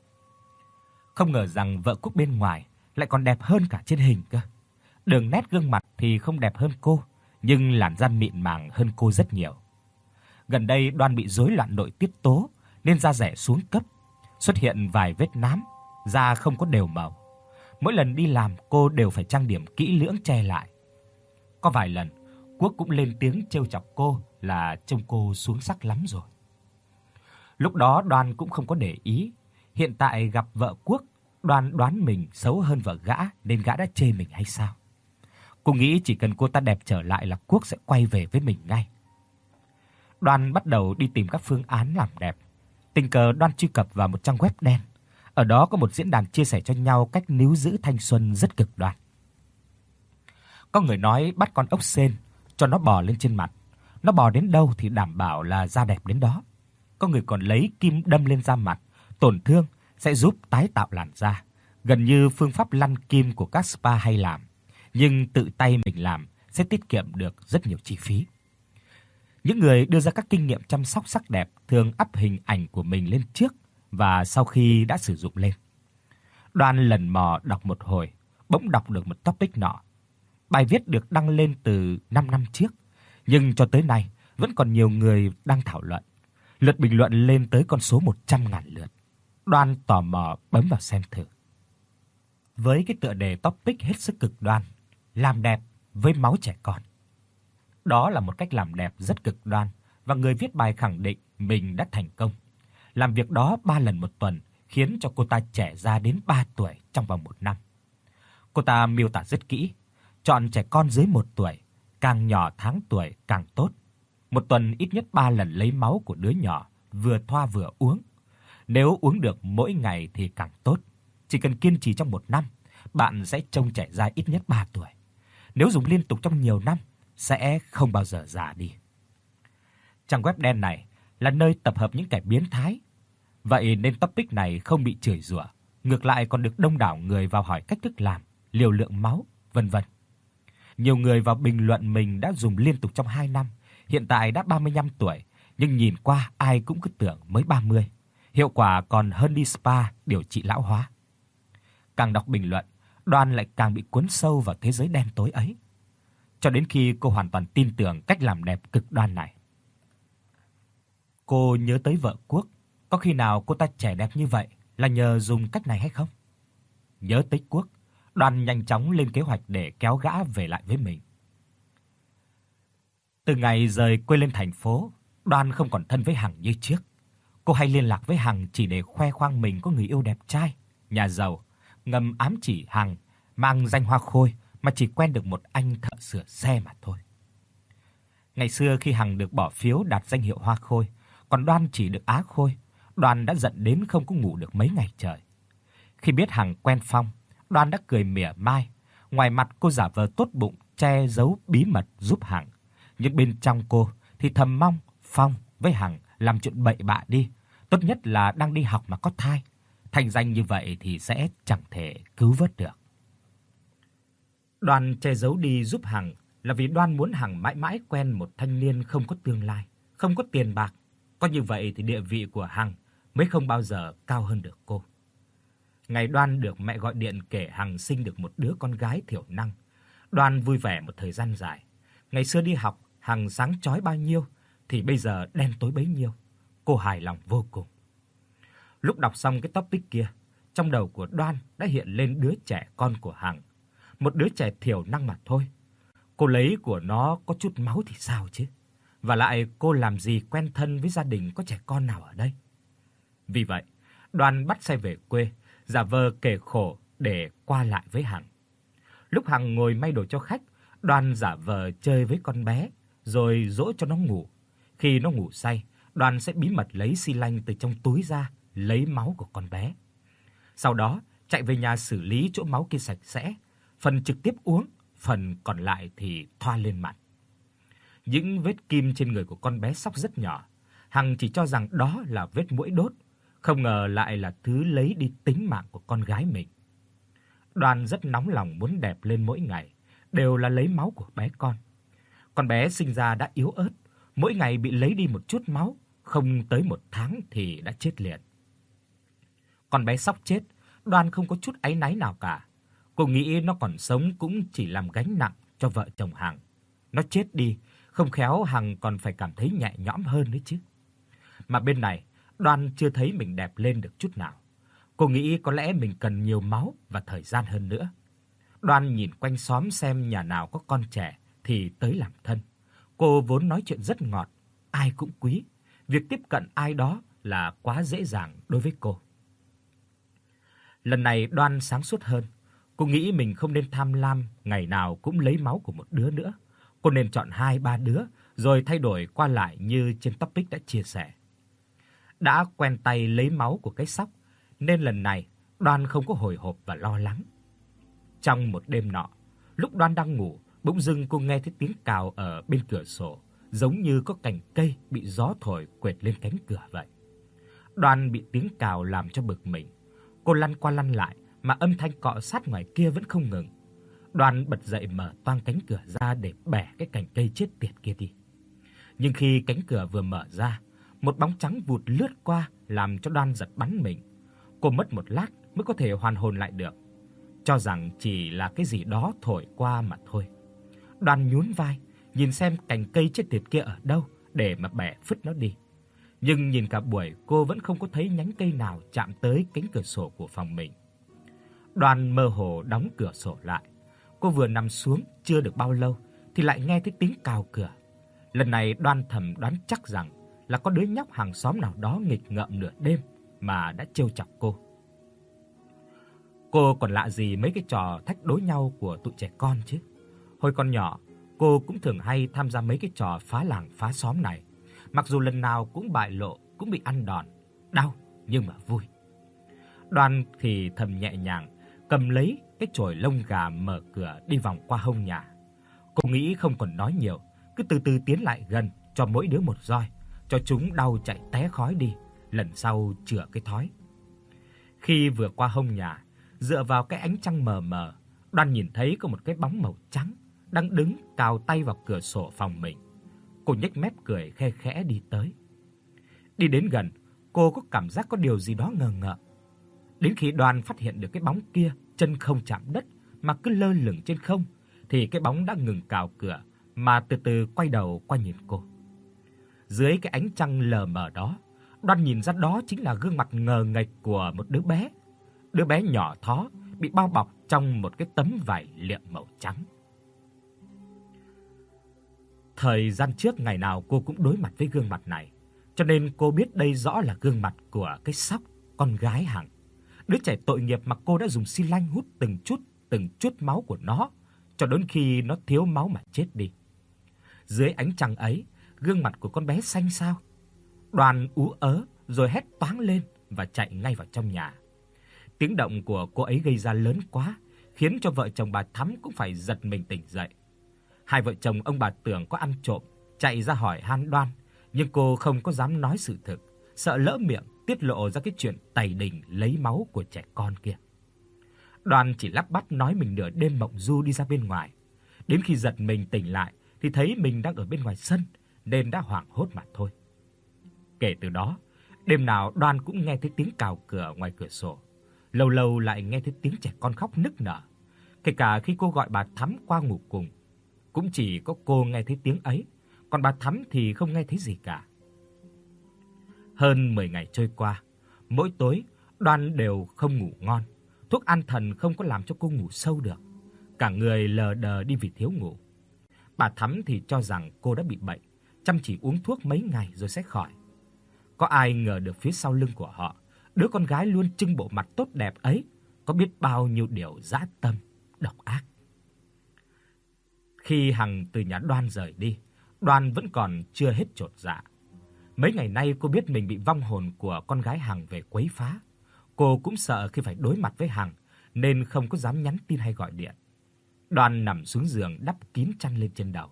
Không ngờ rằng vợ Quốc bên ngoài lại còn đẹp hơn cả trên hình cơ. Đường nét gương mặt thì không đẹp hơn cô, nhưng làn da mịn màng hơn cô rất nhiều. Gần đây Đoan bị rối loạn nội tiết tố nên da rẻ xuống cấp, xuất hiện vài vết nám, da không có đều màu. Mỗi lần đi làm cô đều phải trang điểm kỹ lưỡng che lại. Có vài lần Quốc cũng lên tiếng trêu chọc cô là trông cô xuống sắc lắm rồi. Lúc đó Đoan cũng không có để ý. Hiện tại gặp vợ Quốc, Đoan đoán mình xấu hơn vợ gã nên gã đã chê mình hay sao? Cô nghĩ chỉ cần cô ta đẹp trở lại là Quốc sẽ quay về với mình ngay. Đoan bắt đầu đi tìm các phương án làm đẹp. Tình cờ Đoan truy cập vào một trang web đen. Ở đó có một diễn đàn chia sẻ cho nhau cách níu giữ thanh xuân rất cực đoan. Có người nói bắt con ốc sên cho nó bò lên trên mặt, nó bò đến đâu thì đảm bảo là da đẹp đến đó. Có người còn lấy kim đâm lên da mặt, tổn thương sẽ giúp tái tạo làn da, gần như phương pháp lăn kim của các spa hay làm, nhưng tự tay mình làm sẽ tiết kiệm được rất nhiều chi phí. Những người đưa ra các kinh nghiệm chăm sóc sắc đẹp thường up hình ảnh của mình lên trước và sau khi đã sử dụng lên. Đoan lần mò đọc một hồi, bỗng đọc được một topic nọ. Bài viết được đăng lên từ năm năm trước, nhưng cho tới nay vẫn còn nhiều người đang thảo luận. Lượt bình luận lên tới con số một trăm nghìn lượt. Đoan tò mò bấm vào xem thử. Với cái tựa đề topic hết sức cực đoan, làm đẹp với máu trẻ con. Đó là một cách làm đẹp rất cực đoan và người viết bài khẳng định mình đã thành công. Làm việc đó ba lần một tuần khiến cho cô ta trẻ ra đến ba tuổi trong vòng một năm. Cô ta miêu tả rất kỹ, chọn trẻ con dưới một tuổi, càng nhỏ tháng tuổi càng tốt. Một tuần ít nhất ba lần lấy máu của đứa nhỏ, vừa thoa vừa uống. Nếu uống được mỗi ngày thì càng tốt. Chỉ cần kiên trì trong một năm, bạn sẽ trông trẻ ra ít nhất ba tuổi. nếu dùng liên tục trong nhiều năm sẽ không bao giờ già đi. Trang web đen này là nơi tập hợp những kẻ biến thái, vậy nên topic này không bị chửi rủa, ngược lại còn được đông đảo người vào hỏi cách thức làm, liều lượng máu, vân vân. Nhiều người vào bình luận mình đã dùng liên tục trong hai năm, hiện tại đã ba mươi lăm tuổi, nhưng nhìn qua ai cũng cứ tưởng mới ba mươi. Hiệu quả còn hơn đi spa điều trị lão hóa. Càng đọc bình luận, Đoan lại càng bị cuốn sâu vào thế giới đen tối ấy, cho đến khi cô hoàn toàn tin tưởng cách làm đẹp cực đoan này. Cô nhớ tới vợ Quốc, có khi nào cô ta trẻ đẹp như vậy là nhờ dùng cách này hay không? Nhớ tới Quốc, Đoan nhanh chóng lên kế hoạch để kéo gã về lại với mình. Từ ngày rời quê lên thành phố, Đoan không còn thân với Hằng như trước. Cô hay liên lạc với Hằng chỉ để khoe khoang mình có người yêu đẹp trai, nhà giàu, ngầm ám chỉ Hằng mang danh Hoa Khôi mà chỉ quen được một anh thợ sửa xe mà thôi. Ngày xưa khi Hằng được bỏ phiếu đạt danh hiệu Hoa Khôi, còn Đoan chỉ được Á Khôi, Đoan đã giận đến không có ngủ được mấy ngày trời. Khi biết Hằng quen Phong, Đoan đã cười mỉa mai, ngoài mặt cô giả vờ tốt bụng che giấu bí mật giúp Hằng, nhưng bên trong cô thì thầm mong Phong với Hằng làm chuyện bậy bạ đi, tốt nhất là đang đi học mà có thai. Thành danh như vậy thì sẽ chẳng thể cứu vớt được. Đoan che giấu đi giúp Hằng là vì Đoan muốn Hằng mãi mãi quen một thanh niên không có tương lai, không có tiền bạc. Có như vậy thì địa vị của Hằng mới không bao giờ cao hơn được cô. Ngày Đoan được mẹ gọi điện kể Hằng sinh được một đứa con gái thiểu năng, Đoan vui vẻ một thời gian dài. Ngày xưa đi học, Hằng sáng chói bao nhiêu thì bây giờ đen tối bấy nhiêu. Cô hài lòng vô cùng. Lúc đọc xong cái topic kia, trong đầu của Đoan đã hiện lên đứa trẻ con của Hằng, một đứa trẻ thiểu năng mà thôi. Cô lấy của nó có chút máu thì sao chứ? Và lại cô làm gì quen thân với gia đình có trẻ con nào ở đây? Vì vậy, Đoan bắt xe về quê, giả vờ kể khổ để qua lại với Hằng. Lúc Hằng ngồi may đồ cho khách, Đoan giả vờ chơi với con bé rồi dỗ cho nó ngủ. Khi nó ngủ say, Đoan sẽ bí mật lấy xi lanh từ trong túi ra, lấy máu của con bé. Sau đó, chạy về nhà xử lý chỗ máu kia sạch sẽ, phần trực tiếp uống, phần còn lại thì thoa lên mặt. Những vết kim trên người của con bé Sóc rất nhỏ, Hằng chỉ cho rằng đó là vết muỗi đốt, không ngờ lại là thứ lấy đi tính mạng của con gái mình. Đoan rất nóng lòng muốn đẹp lên mỗi ngày, đều là lấy máu của bé con. Con bé sinh ra đã yếu ớt, mỗi ngày bị lấy đi một chút máu, không tới một tháng thì đã chết liền. Con bé Sóc chết, Đoan không có chút áy náy nào cả. Cô nghĩ nó còn sống cũng chỉ làm gánh nặng cho vợ chồng Hằng. Nó chết đi, không khéo Hằng còn phải cảm thấy nhẹ nhõm hơn đấy chứ. Mà bên này, Đoan chưa thấy mình đẹp lên được chút nào. Cô nghĩ có lẽ mình cần nhiều máu và thời gian hơn nữa. Đoan nhìn quanh xóm xem nhà nào có con trẻ thì tới làm thân. Cô vốn nói chuyện rất ngọt, ai cũng quý. Việc tiếp cận ai đó là quá dễ dàng đối với cô. Lần này Đoan sáng suốt hơn. Cô nghĩ mình không nên tham lam ngày nào cũng lấy máu của một đứa nữa. Cô nên chọn hai ba đứa rồi thay đổi qua lại như trên topic đã chia sẻ. Đã quen tay lấy máu của cái Sóc nên lần này Đoan không có hồi hộp và lo lắng. Trong một đêm nọ, lúc Đoan đang ngủ, bỗng dưng cô nghe thấy tiếng cào ở bên cửa sổ, giống như có cành cây bị gió thổi quệt lên cánh cửa vậy. Đoan bị tiếng cào làm cho bực mình. Cô lăn qua lăn lại mà âm thanh cọ sát ngoài kia vẫn không ngừng. Đoan bật dậy mở toang cánh cửa ra để bẻ cái cành cây chết tiệt kia đi. Nhưng khi cánh cửa vừa mở ra, một bóng trắng vụt lướt qua làm cho Đoan giật bắn mình. Cô mất một lát mới có thể hoàn hồn lại được, cho rằng chỉ là cái gì đó thổi qua mà thôi. Đoan nhún vai, nhìn xem cành cây chết tiệt kia ở đâu để mà bẻ phứt nó đi. Nhưng nhìn cả buổi cô vẫn không có thấy nhánh cây nào chạm tới cánh cửa sổ của phòng mình. Đoan mơ hồ đóng cửa sổ lại. Cô vừa nằm xuống chưa được bao lâu thì lại nghe thấy tiếng cào cửa. Lần này Đoan thầm đoán chắc rằng là có đứa nhóc hàng xóm nào đó nghịch ngợm nửa đêm mà đã trêu chọc cô. Cô còn lạ gì mấy cái trò thách đố nhau của tụi trẻ con chứ. Hồi còn nhỏ, cô cũng thường hay tham gia mấy cái trò phá làng phá xóm này. Mặc dù lần nào cũng bại lộ, cũng bị ăn đòn, đau nhưng mà vui. Đoan thì thầm nhẹ nhàng cầm lấy cái chổi lông gà mở cửa đi vòng qua hông nhà. Cô nghĩ không còn nói nhiều, cứ từ từ tiến lại gần, cho mỗi đứa một roi, cho chúng đau chạy té khói đi, lần sau chữa cái thói. Khi vừa qua hông nhà, dựa vào cái ánh trăng mờ mờ, Đoan nhìn thấy có một cái bóng màu trắng đang đứng cào tay vào cửa sổ phòng mình. Cô nhếch mép cười khe khẽ đi tới. Đi đến gần, cô có cảm giác có điều gì đó ngờ ngợ. Đến khi Đoan phát hiện được cái bóng kia chân không chạm đất mà cứ lơ lửng trên không, thì cái bóng đã ngừng cào cửa mà từ từ quay đầu qua nhìn cô. Dưới cái ánh trăng lờ mờ đó, Đoan nhìn ra đó chính là gương mặt ngờ nghệch của một đứa bé. Đứa bé nhỏ thó bị bao bọc trong một cái tấm vải liệm màu trắng. Thời gian trước ngày nào cô cũng đối mặt với gương mặt này, cho nên cô biết đây rõ là gương mặt của cái Sóc, con gái Hằng. Đứa trẻ tội nghiệp mà cô đã dùng xi lanh hút từng chút, từng chút máu của nó, cho đến khi nó thiếu máu mà chết đi. Dưới ánh trăng ấy, gương mặt của con bé xanh xao. Đoan ú ớ rồi hét toáng lên và chạy ngay vào trong nhà. Tiếng động của cô ấy gây ra lớn quá, khiến cho vợ chồng bà Thắm cũng phải giật mình tỉnh dậy. Hai vợ chồng ông bà tưởng có ăn trộm, chạy ra hỏi han Đoan, nhưng cô không có dám nói sự thực, sợ lỡ miệng tiết lộ ra cái chuyện tày đình lấy máu của trẻ con kia. Đoan chỉ lắp bắp nói mình nửa đêm mộng du đi ra bên ngoài. Đến khi giật mình tỉnh lại thì thấy mình đang ở bên ngoài sân nên đã hoảng hốt mà thôi. Kể từ đó, đêm nào Đoan cũng nghe thấy tiếng cào cửa ngoài cửa sổ, lâu lâu lại nghe thấy tiếng trẻ con khóc nức nở. Kể cả khi cô gọi bà Thắm qua ngủ cùng, cũng chỉ có cô nghe thấy tiếng ấy, còn bà Thắm thì không nghe thấy gì cả. Hơn mười ngày trôi qua, mỗi tối Đoan đều không ngủ ngon, thuốc an thần không có làm cho cô ngủ sâu được, cả người lờ đờ đi vì thiếu ngủ. Bà Thắm thì cho rằng cô đã bị bệnh, chăm chỉ uống thuốc mấy ngày rồi sẽ khỏi. Có ai ngờ được phía sau lưng của họ, đứa con gái luôn trưng bộ mặt tốt đẹp ấy có biết bao nhiêu điều dã tâm, độc ác. Khi Hằng từ nhà Đoan rời đi, Đoan vẫn còn chưa hết chột dạ. Mấy ngày nay cô biết mình bị vong hồn của con gái Hằng về quấy phá. Cô cũng sợ khi phải đối mặt với Hằng nên không có dám nhắn tin hay gọi điện. Đoan nằm xuống giường đắp kín chăn lên trên đầu.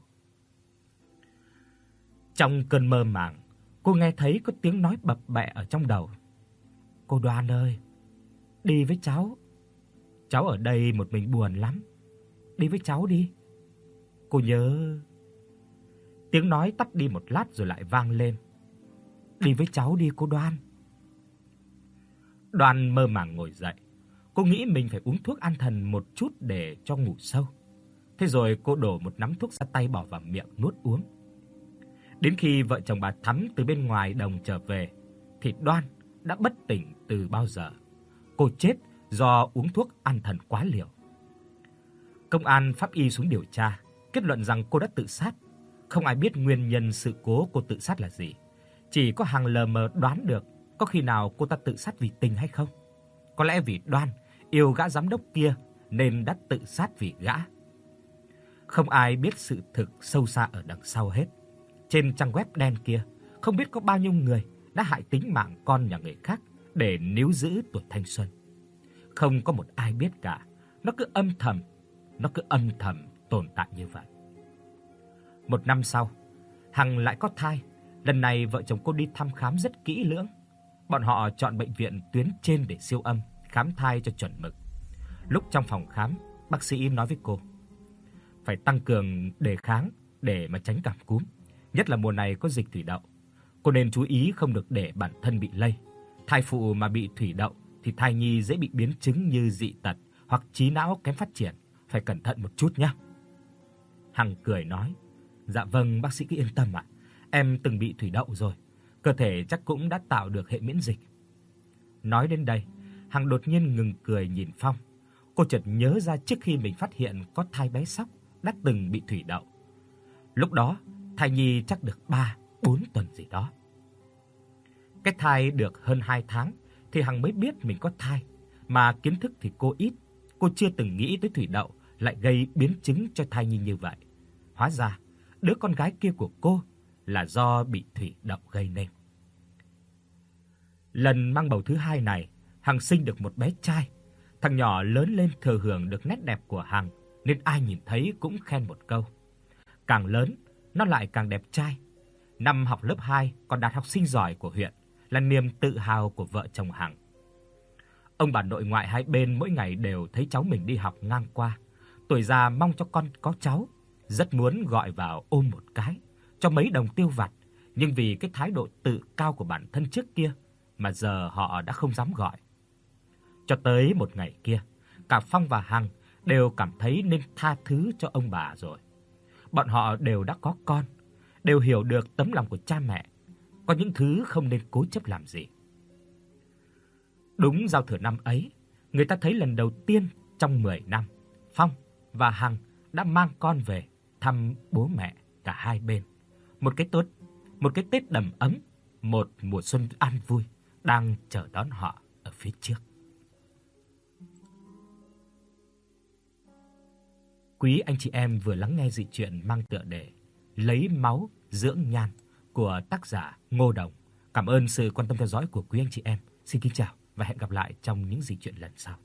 Trong cơn mơ màng, cô nghe thấy có tiếng nói bập bẹ ở trong đầu. "Cô Đoan ơi, đi với cháu. Cháu ở đây một mình buồn lắm. Đi với cháu đi. Cô nhớ." Tiếng nói tắt đi một lát rồi lại vang lên. "Đi với cháu đi cô Đoan." Đoan mơ màng ngồi dậy. Cô nghĩ mình phải uống thuốc an thần một chút để cho ngủ sâu. Thế rồi cô đổ một nắm thuốc ra tay bỏ vào miệng nuốt uống. Đến khi vợ chồng bà Thắm từ bên ngoài đồng trở về thì Đoan đã bất tỉnh từ bao giờ. Cô chết do uống thuốc an thần quá liều. Công an pháp y xuống điều tra, kết luận rằng cô đã tự sát. Không ai biết nguyên nhân sự cố cô tự sát là gì. Chỉ có Hằng lờ mờ đoán được có khi nào cô ta tự sát vì tình hay không. Có lẽ vì Đoan yêu gã giám đốc kia nên đã tự sát vì gã. Không ai biết sự thực sâu xa ở đằng sau hết. Trên trang web đen kia, không biết có bao nhiêu người đã hại tính mạng con nhà người khác để níu giữ tuổi thanh xuân. Không có một ai biết cả, nó cứ âm thầm, nó cứ âm thầm tồn tại như vậy. Một năm sau, Hằng lại có thai. Lần này vợ chồng cô đi thăm khám rất kỹ lưỡng. Bọn họ chọn bệnh viện tuyến trên để siêu âm, khám thai cho chuẩn mực. Lúc trong phòng khám, bác sĩ nói với cô: "Phải tăng cường đề kháng để mà tránh cảm cúm, nhất là mùa này có dịch thủy đậu. Cô nên chú ý không được để bản thân bị lây. Thai phụ mà bị thủy đậu thì thai nhi dễ bị biến chứng như dị tật hoặc trí não kém phát triển, phải cẩn thận một chút nhé." Hằng cười nói: "Dạ vâng, bác sĩ cứ yên tâm ạ. Em từng bị thủy đậu rồi, cơ thể chắc cũng đã tạo được hệ miễn dịch." Nói đến đây, Hằng đột nhiên ngừng cười nhìn Phong. Cô chợt nhớ ra trước khi mình phát hiện có thai bé Sóc đã từng bị thủy đậu. Lúc đó, thai nhi chắc được ba, bốn tuần gì đó. Cái thai được hơn hai tháng thì Hằng mới biết mình có thai, mà kiến thức thì cô ít, cô chưa từng nghĩ tới thủy đậu lại gây biến chứng cho thai nhi như vậy. Hóa ra, đứa con gái kia của cô là do bị thủy đậu gây nên. Lần mang bầu thứ hai này, Hằng sinh được một bé trai. Thằng nhỏ lớn lên thừa hưởng được nét đẹp của Hằng nên ai nhìn thấy cũng khen một câu: Càng lớn, nó lại càng đẹp trai. Năm học lớp hai còn đạt học sinh giỏi của huyện, là niềm tự hào của vợ chồng Hằng. Ông bà nội ngoại hai bên mỗi ngày đều thấy cháu mình đi học ngang qua, tuổi già mong cho con có cháu, rất muốn gọi vào ôm một cái, cho mấy đồng tiêu vặt, nhưng vì cái thái độ tự cao của bản thân trước kia mà giờ họ đã không dám gọi. Cho tới một ngày kia, cả Phong và Hằng đều cảm thấy nên tha thứ cho ông bà rồi. Bọn họ đều đã có con, đều hiểu được tấm lòng của cha mẹ, có những thứ không nên cố chấp làm gì. Đúng giao thừa năm ấy, người ta thấy lần đầu tiên trong mười năm, Phong và Hằng đã mang con về thăm bố mẹ cả hai bên. Một cái tốt, một cái Tết đầm ấm, một mùa xuân an vui đang chờ đón họ ở phía trước. Quý anh chị em vừa lắng nghe dị truyện mang tựa đề Lấy máu dưỡng nhan của tác giả Ngô Đồng. Cảm ơn sự quan tâm theo dõi của quý anh chị em. Xin kính chào và hẹn gặp lại trong những dị truyện lần sau.